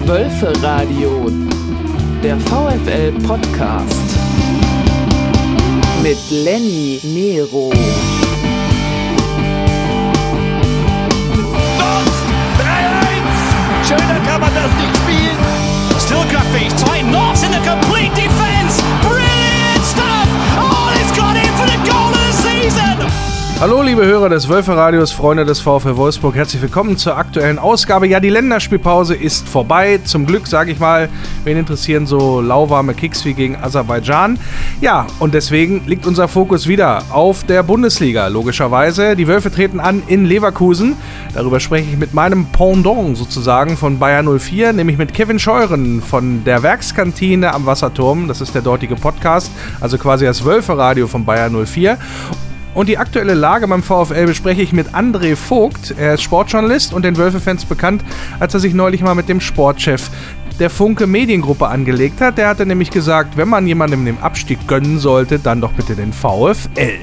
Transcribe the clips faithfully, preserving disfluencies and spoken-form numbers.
Wölferadio, der VfL-Podcast mit Lenny Nero. drei eins! Schöner kann man das nicht spielen. Still crafty, tight knots in the complete defense. Brilliant stuff! Oh, it's got in for the goal of the season! Hallo liebe Hörer des Wölferadios, Freunde des VfL Wolfsburg, herzlich willkommen zur aktuellen Ausgabe. Ja, die Länderspielpause ist vorbei, zum Glück, sage ich mal. Wen interessieren so lauwarme Kicks wie gegen Aserbaidschan? Ja, und deswegen liegt unser Fokus wieder auf der Bundesliga, logischerweise. Die Wölfe treten an in Leverkusen. Darüber spreche ich mit meinem Pendant sozusagen von Bayer null vier, nämlich mit Kevin Scheuren von der Werkskantine am Wasserturm. Das ist der dortige Podcast, also quasi das Wölferadio von Bayer null vier. Und die aktuelle Lage beim VfL bespreche ich mit André Vogt. Er ist Sportjournalist und den Wölfe-Fans bekannt, als er sich neulich mal mit dem Sportchef der Funke Mediengruppe angelegt hat. Der hatte nämlich gesagt, wenn man jemandem den Abstieg gönnen sollte, dann doch bitte den VfL.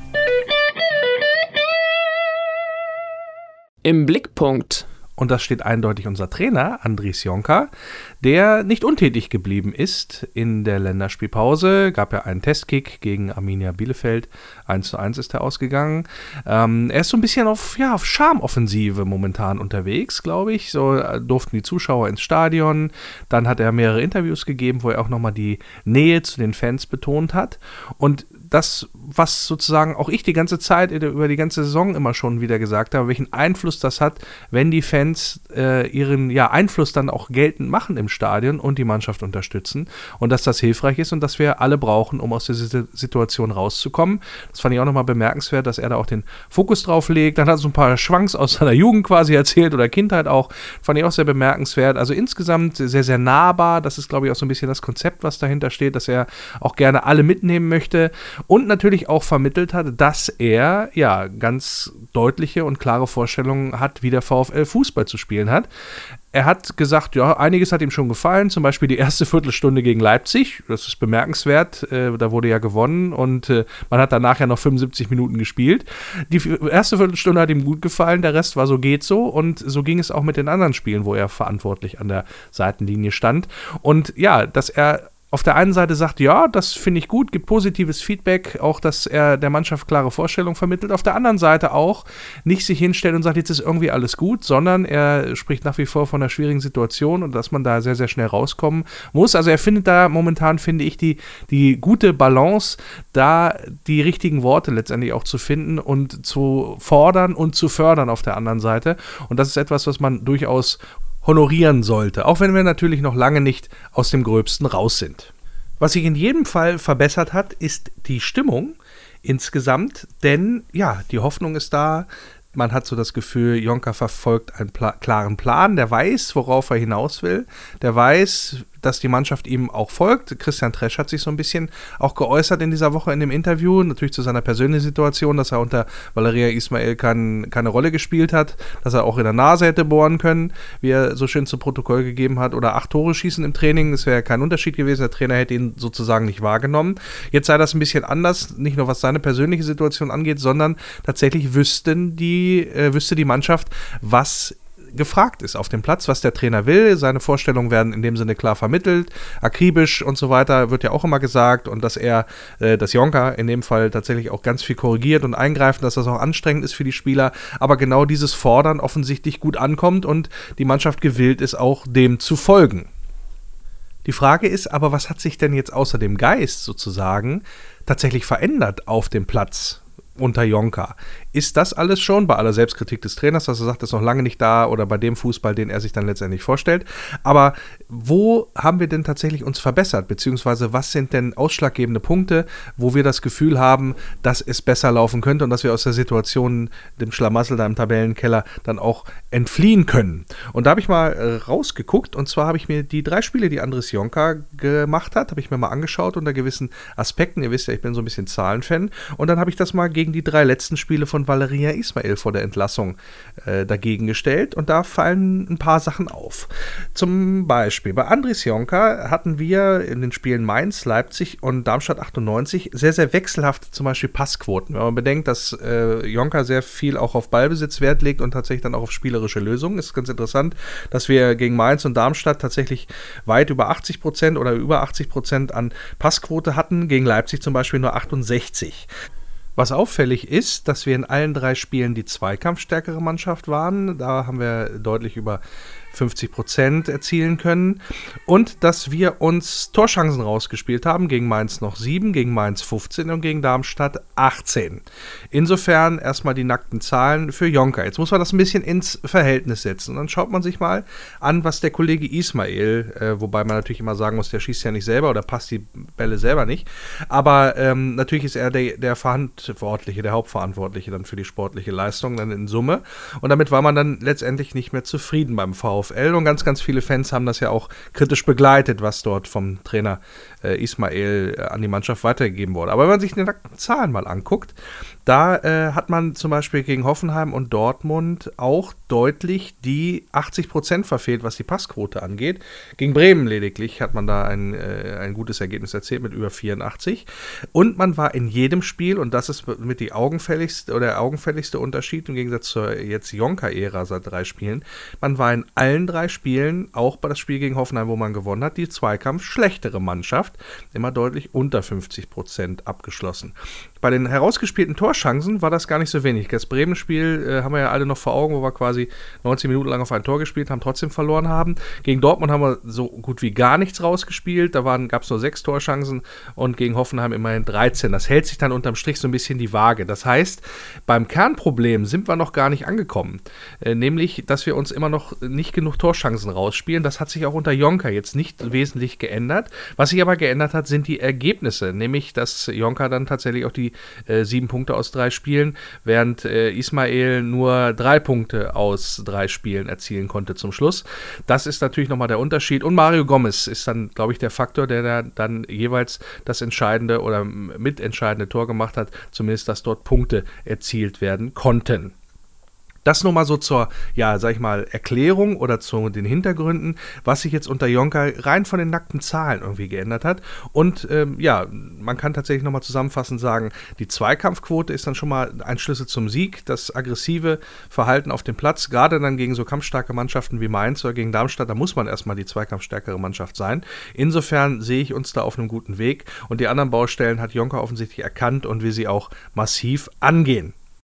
Im Blickpunkt. Und das steht eindeutig unser Trainer, Andries Jonker, der nicht untätig geblieben ist in der Länderspielpause. Gab ja einen Testkick gegen Arminia Bielefeld. eins zu eins ist er ausgegangen. Ähm, er ist so ein bisschen auf, ja, auf Charmoffensive momentan unterwegs, glaube ich. So äh, durften die Zuschauer ins Stadion. Dann hat er mehrere Interviews gegeben, wo er auch nochmal die Nähe zu den Fans betont hat. Und das, was sozusagen auch ich die ganze Zeit über die ganze Saison immer schon wieder gesagt habe, welchen Einfluss das hat, wenn die Fans äh, ihren ja, Einfluss dann auch geltend machen im Stadion und die Mannschaft unterstützen und dass das hilfreich ist und dass wir alle brauchen, um aus dieser Situation rauszukommen. Das fand ich auch nochmal bemerkenswert, dass er da auch den Fokus drauf legt. Dann hat er so ein paar Schwanks aus seiner Jugend quasi erzählt oder Kindheit auch. Fand ich auch sehr bemerkenswert. Also insgesamt sehr, sehr nahbar. Das ist, glaube ich, auch so ein bisschen das Konzept, was dahinter steht, dass er auch gerne alle mitnehmen möchte. Und natürlich auch vermittelt hat, dass er ja ganz deutliche und klare Vorstellungen hat, wie der VfL Fußball zu spielen hat. Er hat gesagt, ja, einiges hat ihm schon gefallen, zum Beispiel die erste Viertelstunde gegen Leipzig, das ist bemerkenswert, äh, da wurde ja gewonnen und äh, man hat danach ja noch fünfundsiebzig Minuten gespielt. Die erste Viertelstunde hat ihm gut gefallen, der Rest war so geht so und so ging es auch mit den anderen Spielen, wo er verantwortlich an der Seitenlinie stand. Und ja, dass er auf der einen Seite sagt, ja, das finde ich gut, gibt positives Feedback, auch, dass er der Mannschaft klare Vorstellungen vermittelt. Auf der anderen Seite auch nicht sich hinstellt und sagt, jetzt ist irgendwie alles gut, sondern er spricht nach wie vor von einer schwierigen Situation und dass man da sehr, sehr schnell rauskommen muss. Also er findet da momentan, finde ich, die, die gute Balance, da die richtigen Worte letztendlich auch zu finden und zu fordern und zu fördern auf der anderen Seite. Und das ist etwas, was man durchaus honorieren sollte, auch wenn wir natürlich noch lange nicht aus dem Gröbsten raus sind. Was sich in jedem Fall verbessert hat, ist die Stimmung insgesamt, denn ja, die Hoffnung ist da. Man hat so das Gefühl, Jonker verfolgt einen pla- klaren Plan, der weiß, worauf er hinaus will, der weiß, dass die Mannschaft ihm auch folgt. Christian Tresch hat sich so ein bisschen auch geäußert in dieser Woche in dem Interview, natürlich zu seiner persönlichen Situation, dass er unter Valeria Ismail kein, keine Rolle gespielt hat, dass er auch in der Nase hätte bohren können, wie er so schön zu Protokoll gegeben hat, oder acht Tore schießen im Training, das wäre kein Unterschied gewesen, der Trainer hätte ihn sozusagen nicht wahrgenommen. Jetzt sei das ein bisschen anders, nicht nur was seine persönliche Situation angeht, sondern tatsächlich wüssten die, äh, wüsste die Mannschaft, was gefragt ist auf dem Platz, was der Trainer will. Seine Vorstellungen werden in dem Sinne klar vermittelt, akribisch und so weiter, wird ja auch immer gesagt, und dass er, äh, dass Jonker in dem Fall tatsächlich auch ganz viel korrigiert und eingreift, dass das auch anstrengend ist für die Spieler, aber genau dieses Fordern offensichtlich gut ankommt und die Mannschaft gewillt ist, auch dem zu folgen. Die Frage ist aber, was hat sich denn jetzt außer dem Geist sozusagen tatsächlich verändert auf dem Platz unter Jonker? Ist das alles schon, bei aller Selbstkritik des Trainers, dass er sagt, das ist noch lange nicht da, oder bei dem Fußball, den er sich dann letztendlich vorstellt, aber wo haben wir denn tatsächlich uns verbessert, beziehungsweise was sind denn ausschlaggebende Punkte, wo wir das Gefühl haben, dass es besser laufen könnte und dass wir aus der Situation, dem Schlamassel da im Tabellenkeller, dann auch entfliehen können? Und da habe ich mal äh, rausgeguckt, und zwar habe ich mir die drei Spiele, die Andries Jonker gemacht hat, habe ich mir mal angeschaut unter gewissen Aspekten. Ihr wisst ja, ich bin so ein bisschen Zahlenfan, und dann habe ich das mal gegen die drei letzten Spiele von und Valeria Ismail vor der Entlassung äh, dagegen gestellt und da fallen ein paar Sachen auf. Zum Beispiel bei Andris Jonker hatten wir in den Spielen Mainz, Leipzig und Darmstadt achtundneunzig sehr, sehr wechselhafte zum Beispiel Passquoten. Wenn man bedenkt, dass äh, Jonker sehr viel auch auf Ballbesitz Wert legt und tatsächlich dann auch auf spielerische Lösungen, ist ganz interessant, dass wir gegen Mainz und Darmstadt tatsächlich weit über achtzig Prozent oder über achtzig Prozent an Passquote hatten, gegen Leipzig zum Beispiel nur achtundsechzig. Was auffällig ist, dass wir in allen drei Spielen die zweikampfstärkere Mannschaft waren. Da haben wir deutlich über fünfzig Prozent erzielen können. Und dass wir uns Torchancen rausgespielt haben. Gegen Mainz noch sieben, gegen Mainz fünfzehn und gegen Darmstadt achtzehn. Insofern erstmal die nackten Zahlen für Jonker. Jetzt muss man das ein bisschen ins Verhältnis setzen. Und dann schaut man sich mal an, was der Kollege Ismail, äh, wobei man natürlich immer sagen muss, der schießt ja nicht selber oder passt die Bälle selber nicht. Aber ähm, natürlich ist er der, der Verantwortliche, der Hauptverantwortliche dann für die sportliche Leistung dann in Summe. Und damit war man dann letztendlich nicht mehr zufrieden beim VfL. Und ganz, ganz viele Fans haben das ja auch kritisch begleitet, was dort vom Trainer äh, Ismail äh, an die Mannschaft weitergegeben wurde. Aber wenn man sich die nackten Zahlen mal anguckt, da äh, hat man zum Beispiel gegen Hoffenheim und Dortmund auch deutlich die achtzig Prozent verfehlt, was die Passquote angeht. Gegen Bremen lediglich hat man da ein, äh, ein gutes Ergebnis erzielt mit über vierundachtzig. Und man war in jedem Spiel, und das ist mit die augenfälligste oder der augenfälligste Unterschied im Gegensatz zur jetzt Jonker-Ära seit drei Spielen, man war in allen drei Spielen, auch bei das Spiel gegen Hoffenheim, wo man gewonnen hat, die Zweikampf schlechtere Mannschaft, immer deutlich unter fünfzig Prozent abgeschlossen. Bei den herausgespielten Torchancen war das gar nicht so wenig. Das Bremen-Spiel äh, haben wir ja alle noch vor Augen, wo wir quasi neunzig Minuten lang auf ein Tor gespielt haben, trotzdem verloren haben. Gegen Dortmund haben wir so gut wie gar nichts rausgespielt. Da gab es nur sechs Torchancen und gegen Hoffenheim immerhin dreizehn. Das hält sich dann unterm Strich so ein bisschen die Waage. Das heißt, beim Kernproblem sind wir noch gar nicht angekommen. Äh, nämlich, dass wir uns immer noch nicht genug Torchancen rausspielen. Das hat sich auch unter Jonker jetzt nicht wesentlich geändert. Was sich aber geändert hat, sind die Ergebnisse. Nämlich, dass Jonker dann tatsächlich auch die äh, sieben Punkte aus drei Spielen, während äh, Ismail nur drei Punkte aus drei Spielen erzielen konnte zum Schluss. Das ist natürlich nochmal der Unterschied. Und Mario Gomez ist dann, glaube ich, der Faktor, der da dann jeweils das entscheidende oder mitentscheidende Tor gemacht hat, zumindest, dass dort Punkte erzielt werden konnten. Das nur mal so zur, ja, sag ich mal, Erklärung oder zu den Hintergründen, was sich jetzt unter Jonker rein von den nackten Zahlen irgendwie geändert hat. Und ähm, ja, man kann tatsächlich nochmal zusammenfassend sagen, die Zweikampfquote ist dann schon mal ein Schlüssel zum Sieg. Das aggressive Verhalten auf dem Platz, gerade dann gegen so kampfstarke Mannschaften wie Mainz oder gegen Darmstadt, da muss man erstmal die zweikampfstärkere Mannschaft sein. Insofern sehe ich uns da auf einem guten Weg. Und die anderen Baustellen hat Jonker offensichtlich erkannt und will sie auch massiv angehen.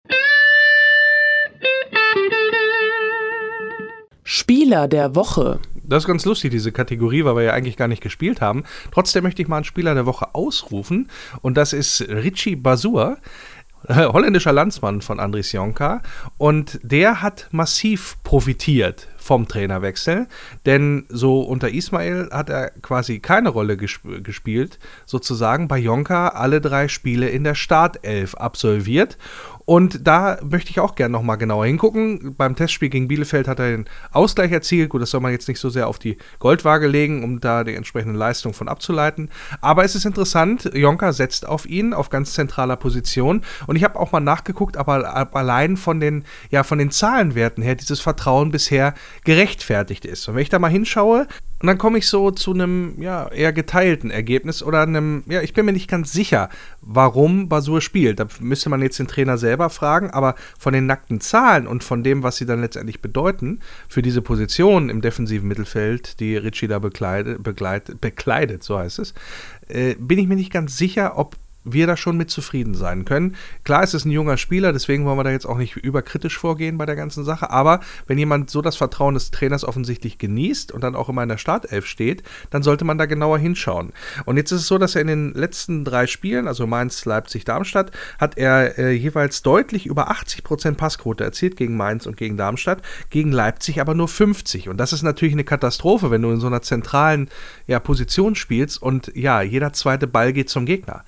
Spieler der Woche. Das ist ganz lustig, diese Kategorie, weil wir ja eigentlich gar nicht gespielt haben. Trotzdem möchte ich mal einen Spieler der Woche ausrufen. Und das ist Richie Basur, holländischer Landsmann von Andris Jonker. Und der hat massiv profitiert vom Trainerwechsel, denn so unter Ismail hat er quasi keine Rolle gesp- gespielt, sozusagen bei Jonker alle drei Spiele in der Startelf absolviert. Und da möchte ich auch gerne nochmal genauer hingucken. Beim Testspiel gegen Bielefeld hat er den Ausgleich erzielt. Gut, das soll man jetzt nicht so sehr auf die Goldwaage legen, um da die entsprechende Leistung von abzuleiten. Aber es ist interessant, Jonker setzt auf ihn, auf ganz zentraler Position. Und ich habe auch mal nachgeguckt, aber ab allein von den, ja, von den Zahlenwerten her dieses Vertrauen bisher gerechtfertigt ist. Und wenn ich da mal hinschaue, und dann komme ich so zu einem, ja, eher geteilten Ergebnis oder einem, ja, ich bin mir nicht ganz sicher, warum Basur spielt. Da müsste man jetzt den Trainer selber fragen, aber von den nackten Zahlen und von dem, was sie dann letztendlich bedeuten für diese Position im defensiven Mittelfeld, die Richie da bekleidet, bekleidet, bekleidet so heißt es, äh, bin ich mir nicht ganz sicher, ob wir da schon mit zufrieden sein können. Klar, es ist ein junger Spieler, deswegen wollen wir da jetzt auch nicht überkritisch vorgehen bei der ganzen Sache, aber wenn jemand so das Vertrauen des Trainers offensichtlich genießt und dann auch immer in der Startelf steht, dann sollte man da genauer hinschauen. Und jetzt ist es so, dass er in den letzten drei Spielen, also Mainz, Leipzig, Darmstadt, hat er äh, jeweils deutlich über achtzig Prozent Passquote erzielt gegen Mainz und gegen Darmstadt, gegen Leipzig aber nur fünfzig. Und das ist natürlich eine Katastrophe, wenn du in so einer zentralen, ja, Position spielst und ja, jeder zweite Ball geht zum Gegner. Das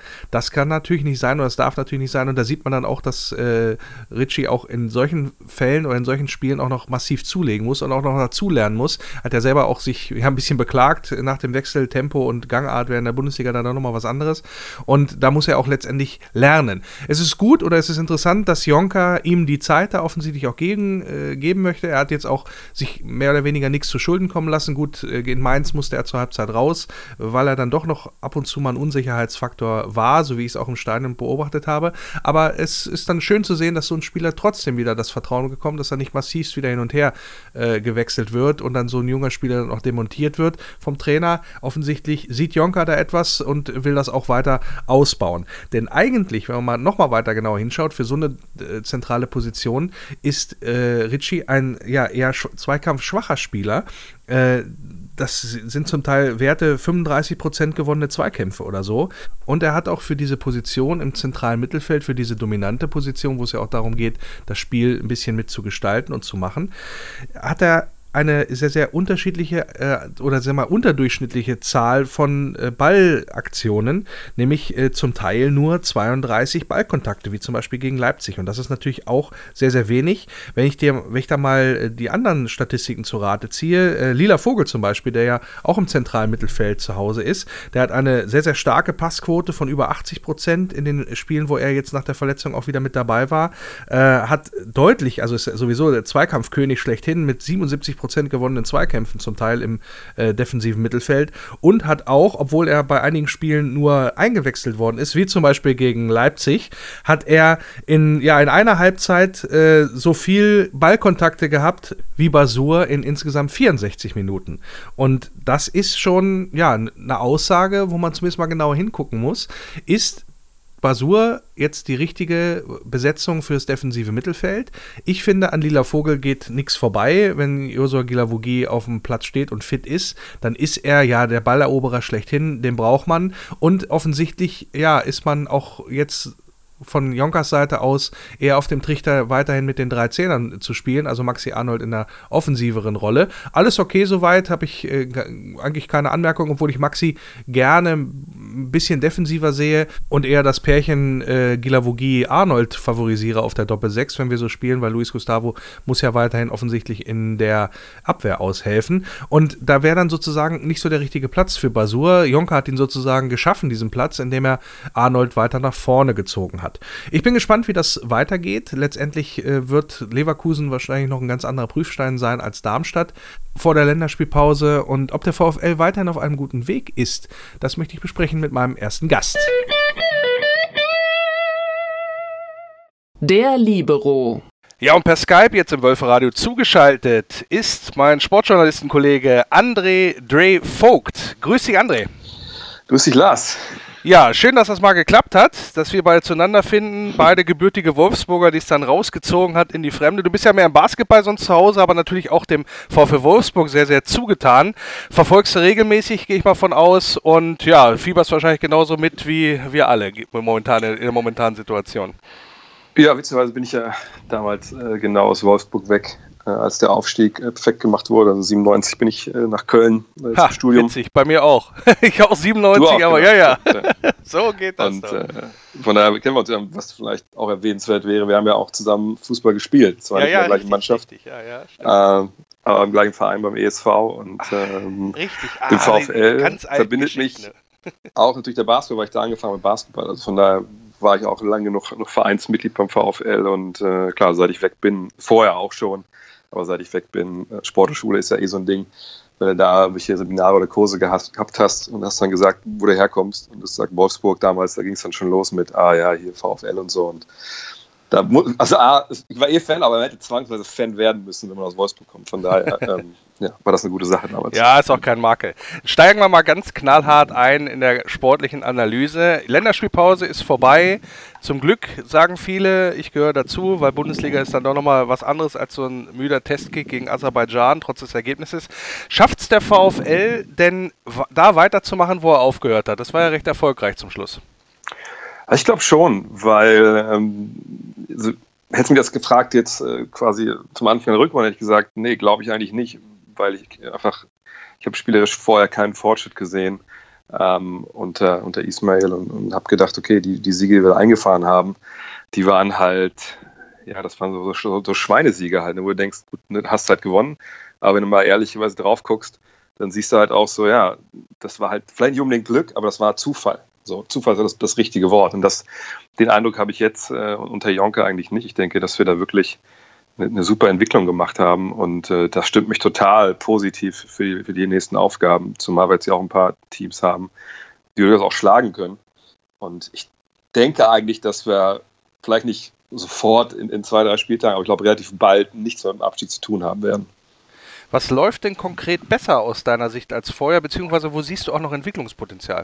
das kann natürlich nicht sein oder das darf natürlich nicht sein. Und da sieht man dann auch, dass äh, Ritchie auch in solchen Fällen oder in solchen Spielen auch noch massiv zulegen muss und auch noch dazulernen muss. Hat er selber auch sich ja, ein bisschen beklagt nach dem Wechsel Tempo und Gangart während der Bundesliga dann nochmal was anderes. Und da muss er auch letztendlich lernen. Es ist gut oder es ist interessant, dass Jonker ihm die Zeit da offensichtlich auch gegen, äh, geben möchte. Er hat jetzt auch sich mehr oder weniger nichts zu Schulden kommen lassen. Gut, äh, in Mainz musste er zur Halbzeit raus, weil er dann doch noch ab und zu mal ein Unsicherheitsfaktor war, so wie ich es auch im Stadion beobachtet habe. Aber es ist dann schön zu sehen, dass so ein Spieler trotzdem wieder das Vertrauen bekommt, dass er nicht massiv wieder hin und her äh, gewechselt wird und dann so ein junger Spieler dann auch demontiert wird vom Trainer. Offensichtlich sieht Jonker da etwas und will das auch weiter ausbauen. Denn eigentlich, wenn man mal nochmal weiter genau hinschaut, für so eine äh, zentrale Position ist äh, Ritchie ein ja, eher sch- zweikampfschwacher Spieler. Äh, das sind zum Teil Werte fünfunddreißig Prozent gewonnene Zweikämpfe oder so. Und er hat auch für diese Position im zentralen Mittelfeld, für diese dominante Position, wo es ja auch darum geht, das Spiel ein bisschen mit zu gestalten und zu machen, hat er eine sehr, sehr unterschiedliche äh, oder sehr mal unterdurchschnittliche Zahl von äh, Ballaktionen, nämlich äh, zum Teil nur zweiunddreißig Ballkontakte, wie zum Beispiel gegen Leipzig. Und das ist natürlich auch sehr, sehr wenig. Wenn ich dir, wenn ich da mal äh, die anderen Statistiken zu Rate ziehe, äh, Lila Vogel zum Beispiel, der ja auch im zentralen Mittelfeld zu Hause ist, der hat eine sehr, sehr starke Passquote von über achtzig Prozent in den Spielen, wo er jetzt nach der Verletzung auch wieder mit dabei war, äh, hat deutlich, also ist sowieso der Zweikampfkönig schlechthin mit siebenundsiebzig Prozent gewonnenen Zweikämpfen zum Teil im äh, defensiven Mittelfeld und hat auch, obwohl er bei einigen Spielen nur eingewechselt worden ist, wie zum Beispiel gegen Leipzig, hat er in, ja, in einer Halbzeit äh, so viel Ballkontakte gehabt wie Basur in insgesamt vierundsechzig Minuten. Und das ist schon ja, eine Aussage, wo man zumindest mal genauer hingucken muss. Ist Basur jetzt die richtige Besetzung fürs defensive Mittelfeld? Ich finde, an Lila Vogel geht nichts vorbei. Wenn Josua Guilavogui auf dem Platz steht und fit ist, dann ist er ja der Balleroberer schlechthin, den braucht man. Und offensichtlich, ja, ist man auch jetzt von Jonkers Seite aus eher auf dem Trichter weiterhin mit den drei Zehnern zu spielen, also Maxi Arnold in einer offensiveren Rolle. Alles okay soweit, habe ich äh, eigentlich keine Anmerkung, obwohl ich Maxi gerne ein bisschen defensiver sehe und eher das Pärchen äh, Guilavogui-Arnold favorisiere auf der Doppel-sechs, wenn wir so spielen, weil Luis Gustavo muss ja weiterhin offensichtlich in der Abwehr aushelfen. Und da wäre dann sozusagen nicht so der richtige Platz für Basur. Jonker hat ihn sozusagen geschaffen, diesen Platz, indem er Arnold weiter nach vorne gezogen hat. Ich bin gespannt, wie das weitergeht. Letztendlich äh, wird Leverkusen wahrscheinlich noch ein ganz anderer Prüfstein sein als Darmstadt vor der Länderspielpause. Und ob der VfL weiterhin auf einem guten Weg ist, das möchte ich besprechen mit meinem ersten Gast. Der Libero. Ja, und per Skype jetzt im Wölferadio zugeschaltet ist mein Sportjournalistenkollege André Dre Vogt. Grüß dich, André. Grüß dich, Lars. Ja, schön, dass das mal geklappt hat, dass wir beide zueinander finden. Beide gebürtige Wolfsburger, die es dann rausgezogen hat in die Fremde. Du bist ja mehr im Basketball sonst zu Hause, aber natürlich auch dem VfL Wolfsburg sehr, sehr zugetan. Verfolgst du regelmäßig, gehe ich mal von aus. Und ja, fieberst wahrscheinlich genauso mit wie wir alle momentan in der momentanen Situation. Ja, witzigerweise bin ich ja damals äh, genau aus Wolfsburg weg, äh, als der Aufstieg äh, perfekt gemacht wurde. Also siebenundneunzig bin ich äh, nach Köln äh, ha, zum Studium. Witzig, bei mir auch. Ich auch siebenundneunzig, auch, aber genau. ja, ja. So geht das. Und äh, von daher kennen wir uns, was vielleicht auch erwähnenswert wäre, wir haben ja auch zusammen Fußball gespielt. Zwar ja, nicht ja, in der gleichen richtig, Mannschaft, richtig, ja, ja, äh, aber im gleichen Verein beim E S V. Und ähm, richtig. Ah, dem VfL ganz verbindet mich auch natürlich der Basketball, weil ich da angefangen habe mit Basketball. Also von daher war ich auch lange genug noch Vereinsmitglied beim VfL und äh, klar, seit ich weg bin, vorher auch schon, aber seit ich weg bin, äh, Sportschule ist ja eh so ein Ding, wenn du da irgendwelche Seminare oder Kurse gehast, gehabt hast und hast dann gesagt, wo du herkommst und du sagst Wolfsburg damals, da ging es dann schon los mit, ah ja, hier VfL und so und da, also A, ich war eh Fan, aber man hätte zwangsweise Fan werden müssen, wenn man aus Wolfsburg kommt. Von daher ähm, ja, war das eine gute Sache damals. Ja, ist auch kein Makel. Steigen wir mal ganz knallhart ein in der sportlichen Analyse. Länderspielpause ist vorbei. Zum Glück, sagen viele, ich gehöre dazu, weil Bundesliga ist dann doch nochmal was anderes als so ein müder Testkick gegen Aserbaidschan, trotz des Ergebnisses. Schafft es der VfL denn da weiterzumachen, wo er aufgehört hat? Das war ja recht erfolgreich zum Schluss. Ich glaube schon, weil ähm, also, hättest du mich das gefragt jetzt äh, quasi zum Anfang der Rückrunde, hätte ich gesagt, nee, glaube ich eigentlich nicht, weil ich einfach, ich habe spielerisch vorher keinen Fortschritt gesehen. ähm, unter, unter Ismail und, und habe gedacht, okay, die, die Siege, die wir eingefahren haben, die waren halt, ja, das waren so, so, so Schweinesiege halt, ne, wo du denkst, gut, ne, hast halt gewonnen, aber wenn du mal ehrlicherweise drauf guckst, dann siehst du halt auch so, ja, das war halt vielleicht nicht unbedingt Glück, aber das war Zufall. So, Zufall ist das, das richtige Wort. Und das, den Eindruck habe ich jetzt äh, unter Jonker eigentlich nicht. Ich denke, dass wir da wirklich eine, eine super Entwicklung gemacht haben und äh, das stimmt mich total positiv für die, für die nächsten Aufgaben, zumal wir jetzt ja auch ein paar Teams haben, die wir das auch schlagen können. Und ich denke eigentlich, dass wir vielleicht nicht sofort in, in zwei, drei Spieltagen, aber ich glaube relativ bald nichts mit dem Abstieg zu tun haben werden. Was läuft denn konkret besser aus deiner Sicht als vorher, beziehungsweise wo siehst du auch noch Entwicklungspotenzial?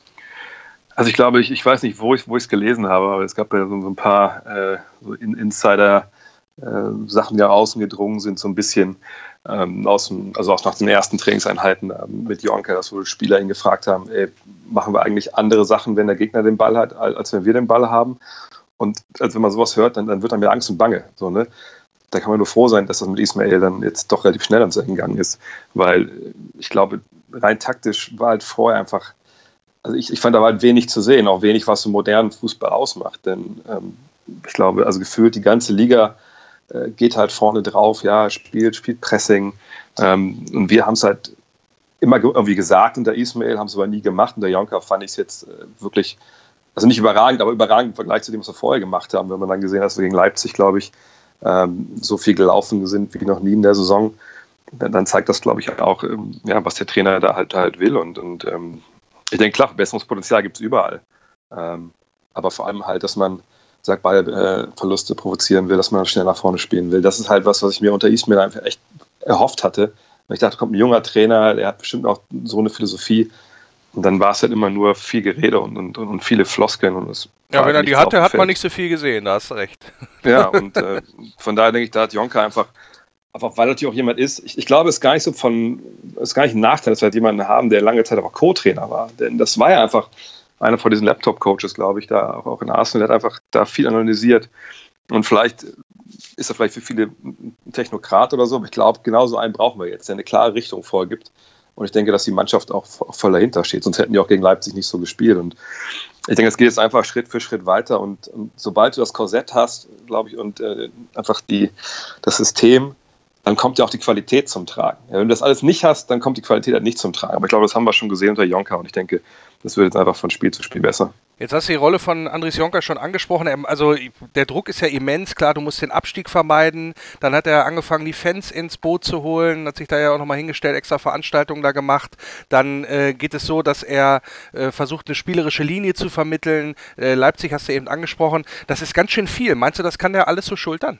Also ich glaube, ich, ich weiß nicht, wo ich es gelesen habe, aber es gab ja so, so ein paar äh, so in, Insider-Sachen, äh, die nach außen gedrungen sind, so ein bisschen ähm, aus dem, also auch nach den ersten Trainingseinheiten äh, mit Jonker, dass wohl Spieler ihn gefragt haben, ey, machen wir eigentlich andere Sachen, wenn der Gegner den Ball hat, als, als wenn wir den Ball haben? Und als wenn man sowas hört, dann, dann wird einem ja Angst und Bange. So, ne? Da kann man nur froh sein, dass das mit Ismail dann jetzt doch relativ schnell ans Ende gegangen ist, weil ich glaube, rein taktisch war halt vorher einfach, also ich, ich fand da war halt wenig zu sehen, auch wenig, was so modernen Fußball ausmacht, denn ähm, ich glaube, also gefühlt die ganze Liga äh, geht halt vorne drauf, ja, spielt, spielt Pressing ähm, und wir haben es halt immer irgendwie gesagt unter Ismail, haben es aber nie gemacht. Unter Jonker fand ich es jetzt äh, wirklich, also nicht überragend, aber überragend im Vergleich zu dem, was wir vorher gemacht haben, wenn man dann gesehen hat, dass wir gegen Leipzig, glaube ich, ähm, so viel gelaufen sind wie noch nie in der Saison, dann, dann zeigt das, glaube ich, auch, ähm, ja, was der Trainer da halt, halt will und, und ähm, ich denke, klar, Verbesserungspotenzial gibt es überall, ähm, aber vor allem halt, dass man sagt, Ballverluste äh, provozieren will, dass man schnell nach vorne spielen will. Das ist halt was, was ich mir unter Ismail einfach echt erhofft hatte. Ich dachte, kommt ein junger Trainer, der hat bestimmt auch so eine Philosophie. Und dann war es halt immer nur viel Gerede und, und, und viele Floskeln. Und es ja, wenn er die hatte, hat man nicht so viel gesehen, da hast du recht. Ja, und äh, von daher denke ich, da hat Jonker einfach, einfach weil natürlich auch jemand ist, ich, ich glaube, es ist gar nicht so von, es ist gar nicht ein Nachteil, dass wir halt jemanden haben, der lange Zeit aber Co-Trainer war. Denn das war ja einfach einer von diesen Laptop-Coaches, glaube ich, da auch in Arsenal, der hat einfach da viel analysiert. Und vielleicht ist er vielleicht für viele ein Technokrat oder so, aber ich glaube, genau so einen brauchen wir jetzt, der eine klare Richtung vorgibt. Und ich denke, dass die Mannschaft auch voll dahinter steht. Sonst hätten die auch gegen Leipzig nicht so gespielt. Und ich denke, es geht jetzt einfach Schritt für Schritt weiter. Und, und sobald du das Korsett hast, glaube ich, und äh, einfach die, das System, dann kommt ja auch die Qualität zum Tragen. Ja, wenn du das alles nicht hast, dann kommt die Qualität halt nicht zum Tragen. Aber ich glaube, das haben wir schon gesehen unter Jonker. Und ich denke, das wird jetzt einfach von Spiel zu Spiel besser. Jetzt hast du die Rolle von Andries Jonker schon angesprochen. Also der Druck ist ja immens. Klar, du musst den Abstieg vermeiden. Dann hat er angefangen, die Fans ins Boot zu holen. Hat sich da ja auch nochmal hingestellt, extra Veranstaltungen da gemacht. Dann äh, geht es so, dass er äh, versucht, eine spielerische Linie zu vermitteln. Äh, Leipzig hast du eben angesprochen. Das ist ganz schön viel. Meinst du, das kann der alles so schultern?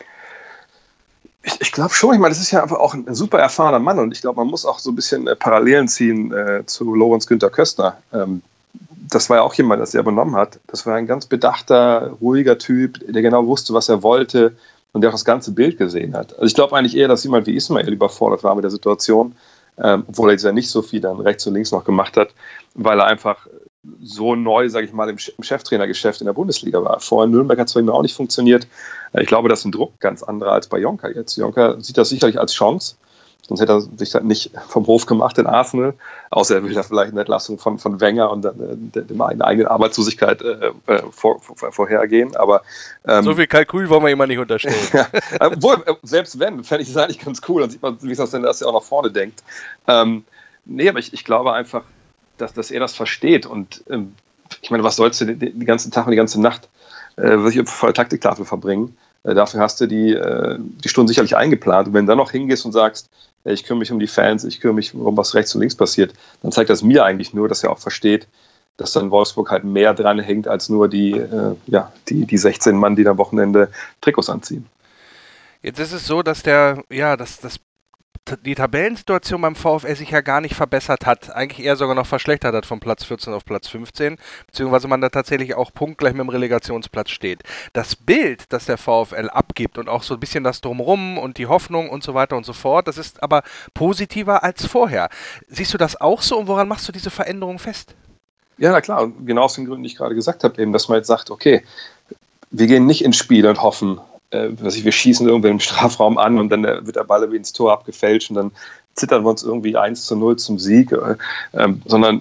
Ich, ich glaube schon, ich meine, das ist ja einfach auch ein super erfahrener Mann und ich glaube, man muss auch so ein bisschen äh, Parallelen ziehen äh, zu Lorenz Günther Köstner. Ähm, das war ja auch jemand, das er übernommen hat. Das war ein ganz bedachter, ruhiger Typ, der genau wusste, was er wollte und der auch das ganze Bild gesehen hat. Also ich glaube eigentlich eher, dass jemand wie Ismail überfordert war mit der Situation, ähm, obwohl er jetzt ja nicht so viel dann rechts und links noch gemacht hat, weil er einfach so neu, sage ich mal, im Cheftrainergeschäft in der Bundesliga war. Vorher in Nürnberg hat es bei ihm auch nicht funktioniert. Ich glaube, das ist ein Druck ganz anderer als bei Jonker jetzt. Jonker sieht das sicherlich als Chance, sonst hätte er sich halt nicht vom Hof gemacht in Arsenal, außer er will da vielleicht eine Entlassung von, von Wenger und dann äh, dem eigenen Arbeitslosigkeit äh, vor, vor, vorhergehen. Aber ähm, so viel Kalkül wollen wir immer nicht unterstellen. Ja, obwohl, selbst wenn, fände ich das eigentlich ganz cool. Dann sieht man, wie es denn, dass er auch nach vorne denkt. Ähm, nee, aber ich, ich glaube einfach, dass, dass er das versteht. Und ähm, ich meine, was sollst du den, den ganzen Tag und die ganze Nacht äh, wirklich vor der Taktiktafel verbringen? Äh, dafür hast du die, äh, die Stunden sicherlich eingeplant. Und wenn du dann noch hingehst und sagst, äh, ich kümmere mich um die Fans, ich kümmere mich um was rechts und links passiert, dann zeigt das mir eigentlich nur, dass er auch versteht, dass dann Wolfsburg halt mehr dran hängt als nur die, äh, ja, die, die sechzehn Mann, die am Wochenende Trikots anziehen. Jetzt ist es so, dass der, ja, dass das die Tabellensituation beim VfL sich ja gar nicht verbessert hat, eigentlich eher sogar noch verschlechtert hat von Platz vierzehn auf Platz fünfzehn, beziehungsweise man da tatsächlich auch punktgleich mit dem Relegationsplatz steht. Das Bild, das der VfL abgibt und auch so ein bisschen das Drumherum und die Hoffnung und so weiter und so fort, das ist aber positiver als vorher. Siehst du das auch so und woran machst du diese Veränderung fest? Ja, na klar, und genau aus den Gründen, die ich gerade gesagt habe, eben, dass man jetzt sagt, okay, wir gehen nicht ins Spiel und hoffen, dass wir schießen irgendwie im Strafraum an und dann wird der Ball irgendwie ins Tor abgefälscht und dann zittern wir uns irgendwie eins zu null zum Sieg, ähm, sondern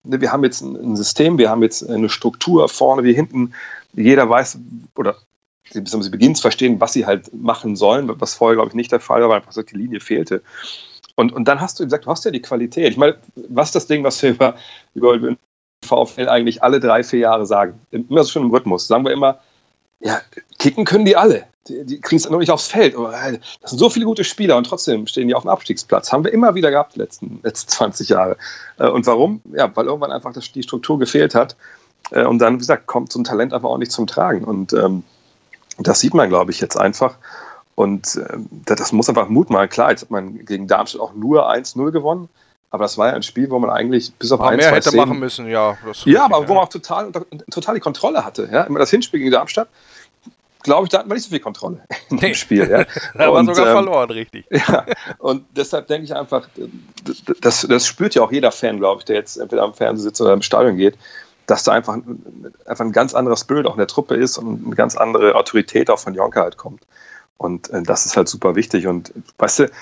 wir haben jetzt ein System, wir haben jetzt eine Struktur vorne wie hinten, jeder weiß, oder sie, sie beginnen zu verstehen, was sie halt machen sollen, was vorher, glaube ich, nicht der Fall war, weil einfach so die Linie fehlte. Und, und dann hast du gesagt, du hast ja die Qualität. Ich meine, was ist das Ding, was wir über, über den VfL eigentlich alle drei, vier Jahre sagen? Immer so schon im Rhythmus. Sagen wir immer, ja, kicken können die alle. Die, die kriegen es noch nicht aufs Feld. Aber das sind so viele gute Spieler und trotzdem stehen die auf dem Abstiegsplatz. Haben wir immer wieder gehabt die letzten, letzten zwanzig Jahre. Und warum? Ja, weil irgendwann einfach das, die Struktur gefehlt hat. Und dann, wie gesagt, kommt so ein Talent einfach auch nicht zum Tragen. Und ähm, das sieht man, glaube ich, jetzt einfach. Und ähm, das muss einfach Mut machen. Klar, jetzt hat man gegen Darmstadt auch nur eins null gewonnen. Aber das war ja ein Spiel, wo man eigentlich bis auf ein, mehr zwei hätte Szenen, machen müssen, ja. Das ja, aber ja. wo man auch total, total die Kontrolle hatte. Ja? Immer das Hinspiel gegen Darmstadt, glaube ich, da hatten wir nicht so viel Kontrolle in dem Spiel. Ja? Da war und, sogar ähm, verloren, richtig. Ja, und deshalb denke ich einfach, das, das spürt ja auch jeder Fan, glaube ich, der jetzt entweder am Fernsehen sitzt oder im Stadion geht, dass da einfach, einfach ein ganz anderer Spirit auch in der Truppe ist und eine ganz andere Autorität auch von Jonker halt kommt. Und äh, das ist halt super wichtig. Und weißt du,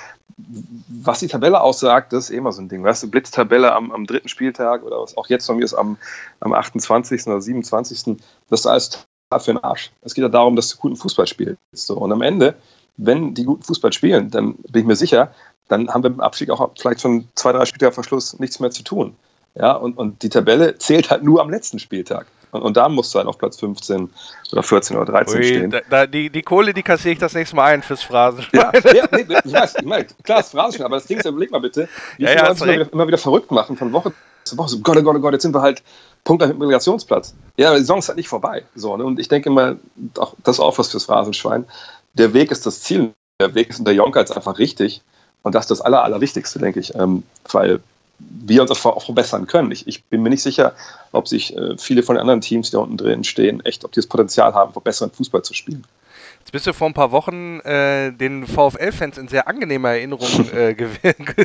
was die Tabelle aussagt, das ist eh immer so ein Ding. Weißt du, Blitztabelle am, am dritten Spieltag oder was auch jetzt von mir ist am, am achtundzwanzigsten oder siebenundzwanzigsten Das ist alles für den Arsch. Es geht ja darum, dass du guten Fußball spielst. So. Und am Ende, wenn die guten Fußball spielen, dann bin ich mir sicher, dann haben wir im Abstieg auch vielleicht schon zwei, drei Spieltage vor Schluss nichts mehr zu tun. Ja, und, und die Tabelle zählt halt nur am letzten Spieltag. Und, und da musst du halt auf Platz fünfzehn oder vierzehn oder dreizehn Ui, stehen. Da, da, die, die Kohle, die kassiere ich das nächste Mal ein fürs Phrasen. Ja, ja nee, ich weiß, ich meine, klar, das Phrasen, aber das Ding ist, überleg mal bitte, wie ja, viele ja, Leute immer wieder, immer wieder verrückt machen von Woche zu Woche. So, Gott, oh Gott, oh Gott, jetzt sind wir halt Punkt auf dem Relegationsplatz. Ja, aber die Saison ist halt nicht vorbei. So, ne? Und ich denke mal, auch, das ist auch was fürs Phrasenschwein. Der Weg ist das Ziel. Der Weg ist in der Jonker jetzt einfach richtig. Und das ist das Aller, Allerwichtigste, denke ich. Ähm, weil wir uns auch verbessern können. Ich, ich bin mir nicht sicher, ob sich äh, viele von den anderen Teams, die da unten drin stehen, echt, ob die das Potenzial haben, besseren Fußball zu spielen. Jetzt bist du vor ein paar Wochen äh, den VfL-Fans in sehr angenehmer Erinnerung äh, ge-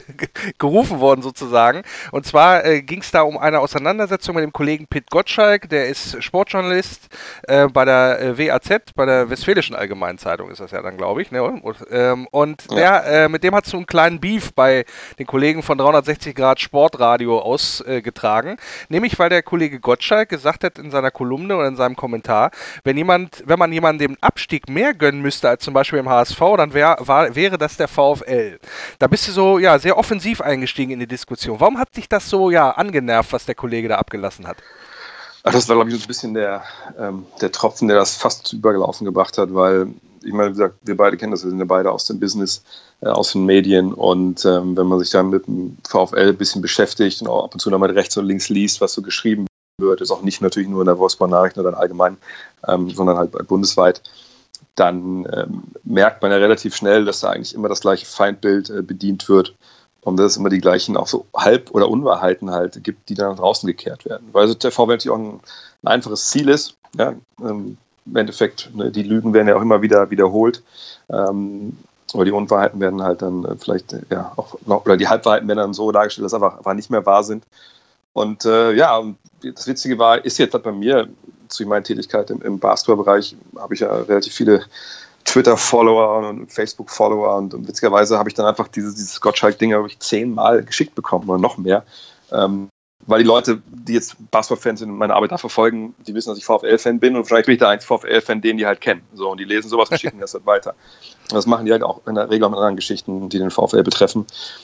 gerufen worden sozusagen. Und zwar äh, ging es da um eine Auseinandersetzung mit dem Kollegen Pit Gottschalk, der ist Sportjournalist äh, bei der äh, W A Z, bei der Westfälischen Allgemeinen Zeitung ist das ja dann, glaube ich. Ne? Und, ähm, und ja. der, äh, mit dem hat so einen kleinen Beef bei den Kollegen von dreihundertsechzig Grad Sportradio ausgetragen. Äh, Nämlich, weil der Kollege Gottschalk gesagt hat in seiner Kolumne oder in seinem Kommentar, wenn jemand, wenn man jemandem den Abstieg mehr gönnen müsste als zum Beispiel im H S V, dann wär, war, wäre das der VfL. Da bist du so ja sehr offensiv eingestiegen in die Diskussion. Warum hat dich das so ja angenervt, was der Kollege da abgelassen hat? Ach, das war, glaube ich, so ein bisschen der, ähm, der Tropfen, der das fast zu übergelaufen gebracht hat, weil, ich meine, wie gesagt, wir beide kennen das, wir sind ja beide aus dem Business, äh, aus den Medien und ähm, wenn man sich dann mit dem VfL ein bisschen beschäftigt und auch ab und zu nochmal rechts und links liest, was so geschrieben wird, ist auch nicht natürlich nur in der Wolfsburg-Nachrichten oder allgemein, ähm, sondern halt bundesweit, dann ähm, merkt man ja relativ schnell, dass da eigentlich immer das gleiche Feindbild äh, bedient wird und dass es immer die gleichen auch so Halb- oder Unwahrheiten halt gibt, die dann nach draußen gekehrt werden. Weil also der VfL natürlich auch ein, ein einfaches Ziel ist. Ja? Ähm, Im Endeffekt, ne, die Lügen werden ja auch immer wieder wiederholt. Ähm, aber die Unwahrheiten werden halt dann äh, vielleicht, äh, ja, auch noch, oder die Halbwahrheiten werden dann so dargestellt, dass einfach, einfach nicht mehr wahr sind. Und äh, ja, und das Witzige war, ist jetzt halt bei mir, zu meiner Tätigkeit im, im Basketballbereich, habe ich ja relativ viele Twitter-Follower und Facebook-Follower und, und witzigerweise habe ich dann einfach dieses, dieses Gottschalk-Ding habe ich zehnmal geschickt bekommen oder noch mehr. Ähm, weil die Leute, die jetzt Basketball-Fans sind und meine Arbeit da verfolgen, die wissen, dass ich VfL-Fan bin und vielleicht bin ich der einzige VfL-Fan, den die halt kennen. So, und die lesen sowas und schicken das halt weiter. Und das machen die halt auch in der Regel auch mit anderen Geschichten, die den VfL betreffen.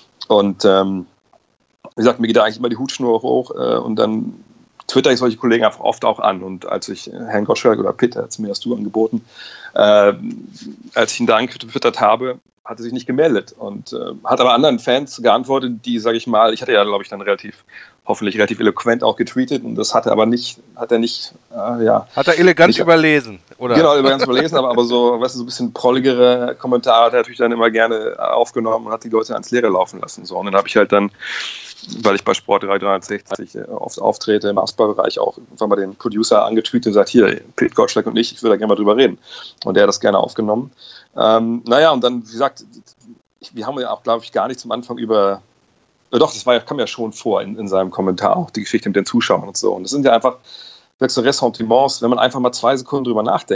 Und ähm, wie gesagt, mir geht da eigentlich immer die Hutschnur hoch äh, und dann twitter ich solche Kollegen einfach oft auch an. Und als ich Herrn Gottschalk oder Pitt, hat es mir erst du angeboten, äh, als ich ihn da angetwittert habe, hat er sich nicht gemeldet und äh, hat aber anderen Fans geantwortet, die, sage ich mal, ich hatte ja, glaube ich, dann relativ, hoffentlich relativ eloquent auch getweetet und das hat er aber nicht, hat er nicht, äh, ja. Hat er elegant nicht, überlesen, oder? Genau, ganz überlesen, aber, aber so, weißt du, so ein bisschen prolligere Kommentare hat er natürlich dann immer gerne aufgenommen und hat die Leute ans Leere laufen lassen. So. Und dann habe ich halt dann, weil ich bei Sportradio dreihundertsechzig oft auftrete, im Basketballbereich auch irgendwann mal den Producer angetweetet und gesagt, hier, Pete Gottschalk und ich, ich würde da gerne mal drüber reden. Und der hat das gerne aufgenommen. Ähm, naja, und dann, wie gesagt, wir haben ja auch, glaube ich, gar nicht zum Anfang über, äh, doch, das war, kam ja schon vor in, in seinem Kommentar, auch die Geschichte mit den Zuschauern und so. Und das sind ja einfach so Ressentiments, wenn man einfach mal zwei Sekunden drüber nachdenkt,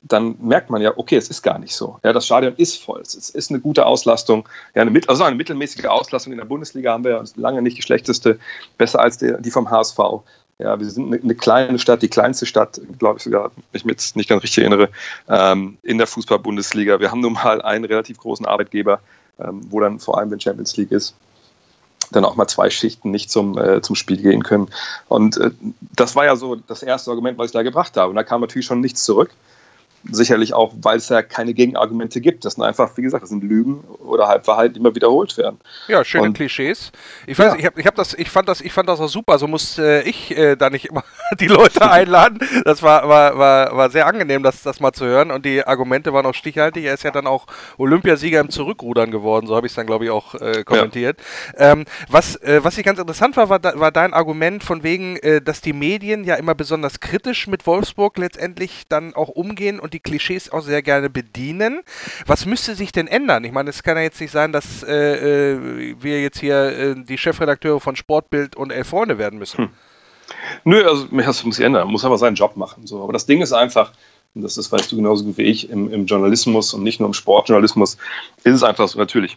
dann merkt man ja, okay, es ist gar nicht so. Ja, das Stadion ist voll. Es ist eine gute Auslastung. Ja, eine, also eine mittelmäßige Auslastung in der Bundesliga haben wir lange nicht die schlechteste, besser als die, die vom H S V. Ja, wir sind eine, eine kleine Stadt, die kleinste Stadt, glaube ich sogar, wenn ich mich jetzt nicht ganz richtig erinnere, ähm, in der Fußball-Bundesliga. Wir haben nun mal einen relativ großen Arbeitgeber, ähm, wo dann vor allem, wenn Champions League ist, dann auch mal zwei Schichten nicht zum, äh, zum Spiel gehen können. Und äh, das war ja so das erste Argument, was ich da gebracht habe. Und da kam natürlich schon nichts zurück. Sicherlich auch, weil es ja keine Gegenargumente gibt. Das sind einfach, wie gesagt, das sind Lügen oder Halbwahrheiten, die immer wiederholt werden. Ja, schöne und, Klischees. Ich weiß, ja. ich, hab, ich, hab das, ich, fand das, ich fand das auch super. So muss äh, ich äh, da nicht immer die Leute einladen. Das war, war, war, war sehr angenehm, das, das mal zu hören. Und die Argumente waren auch stichhaltig. Er ist ja dann auch Olympiasieger im Zurückrudern geworden. So habe ich es dann, glaube ich, auch äh, kommentiert. Ja. Ähm, was, äh, was ich ganz interessant war, war, war dein Argument von wegen, äh, dass die Medien ja immer besonders kritisch mit Wolfsburg letztendlich dann auch umgehen und die Klischees auch sehr gerne bedienen. Was müsste sich denn ändern? Ich meine, es kann ja jetzt nicht sein, dass äh, äh, wir jetzt hier äh, die Chefredakteure von Sportbild und Elf Freunde werden müssen. Hm. Nö, also das muss sich ändern. Man muss aber seinen Job machen. So. Aber das Ding ist einfach, und das, das weißt du genauso wie ich, im, im Journalismus und nicht nur im Sportjournalismus, ist es einfach so, natürlich.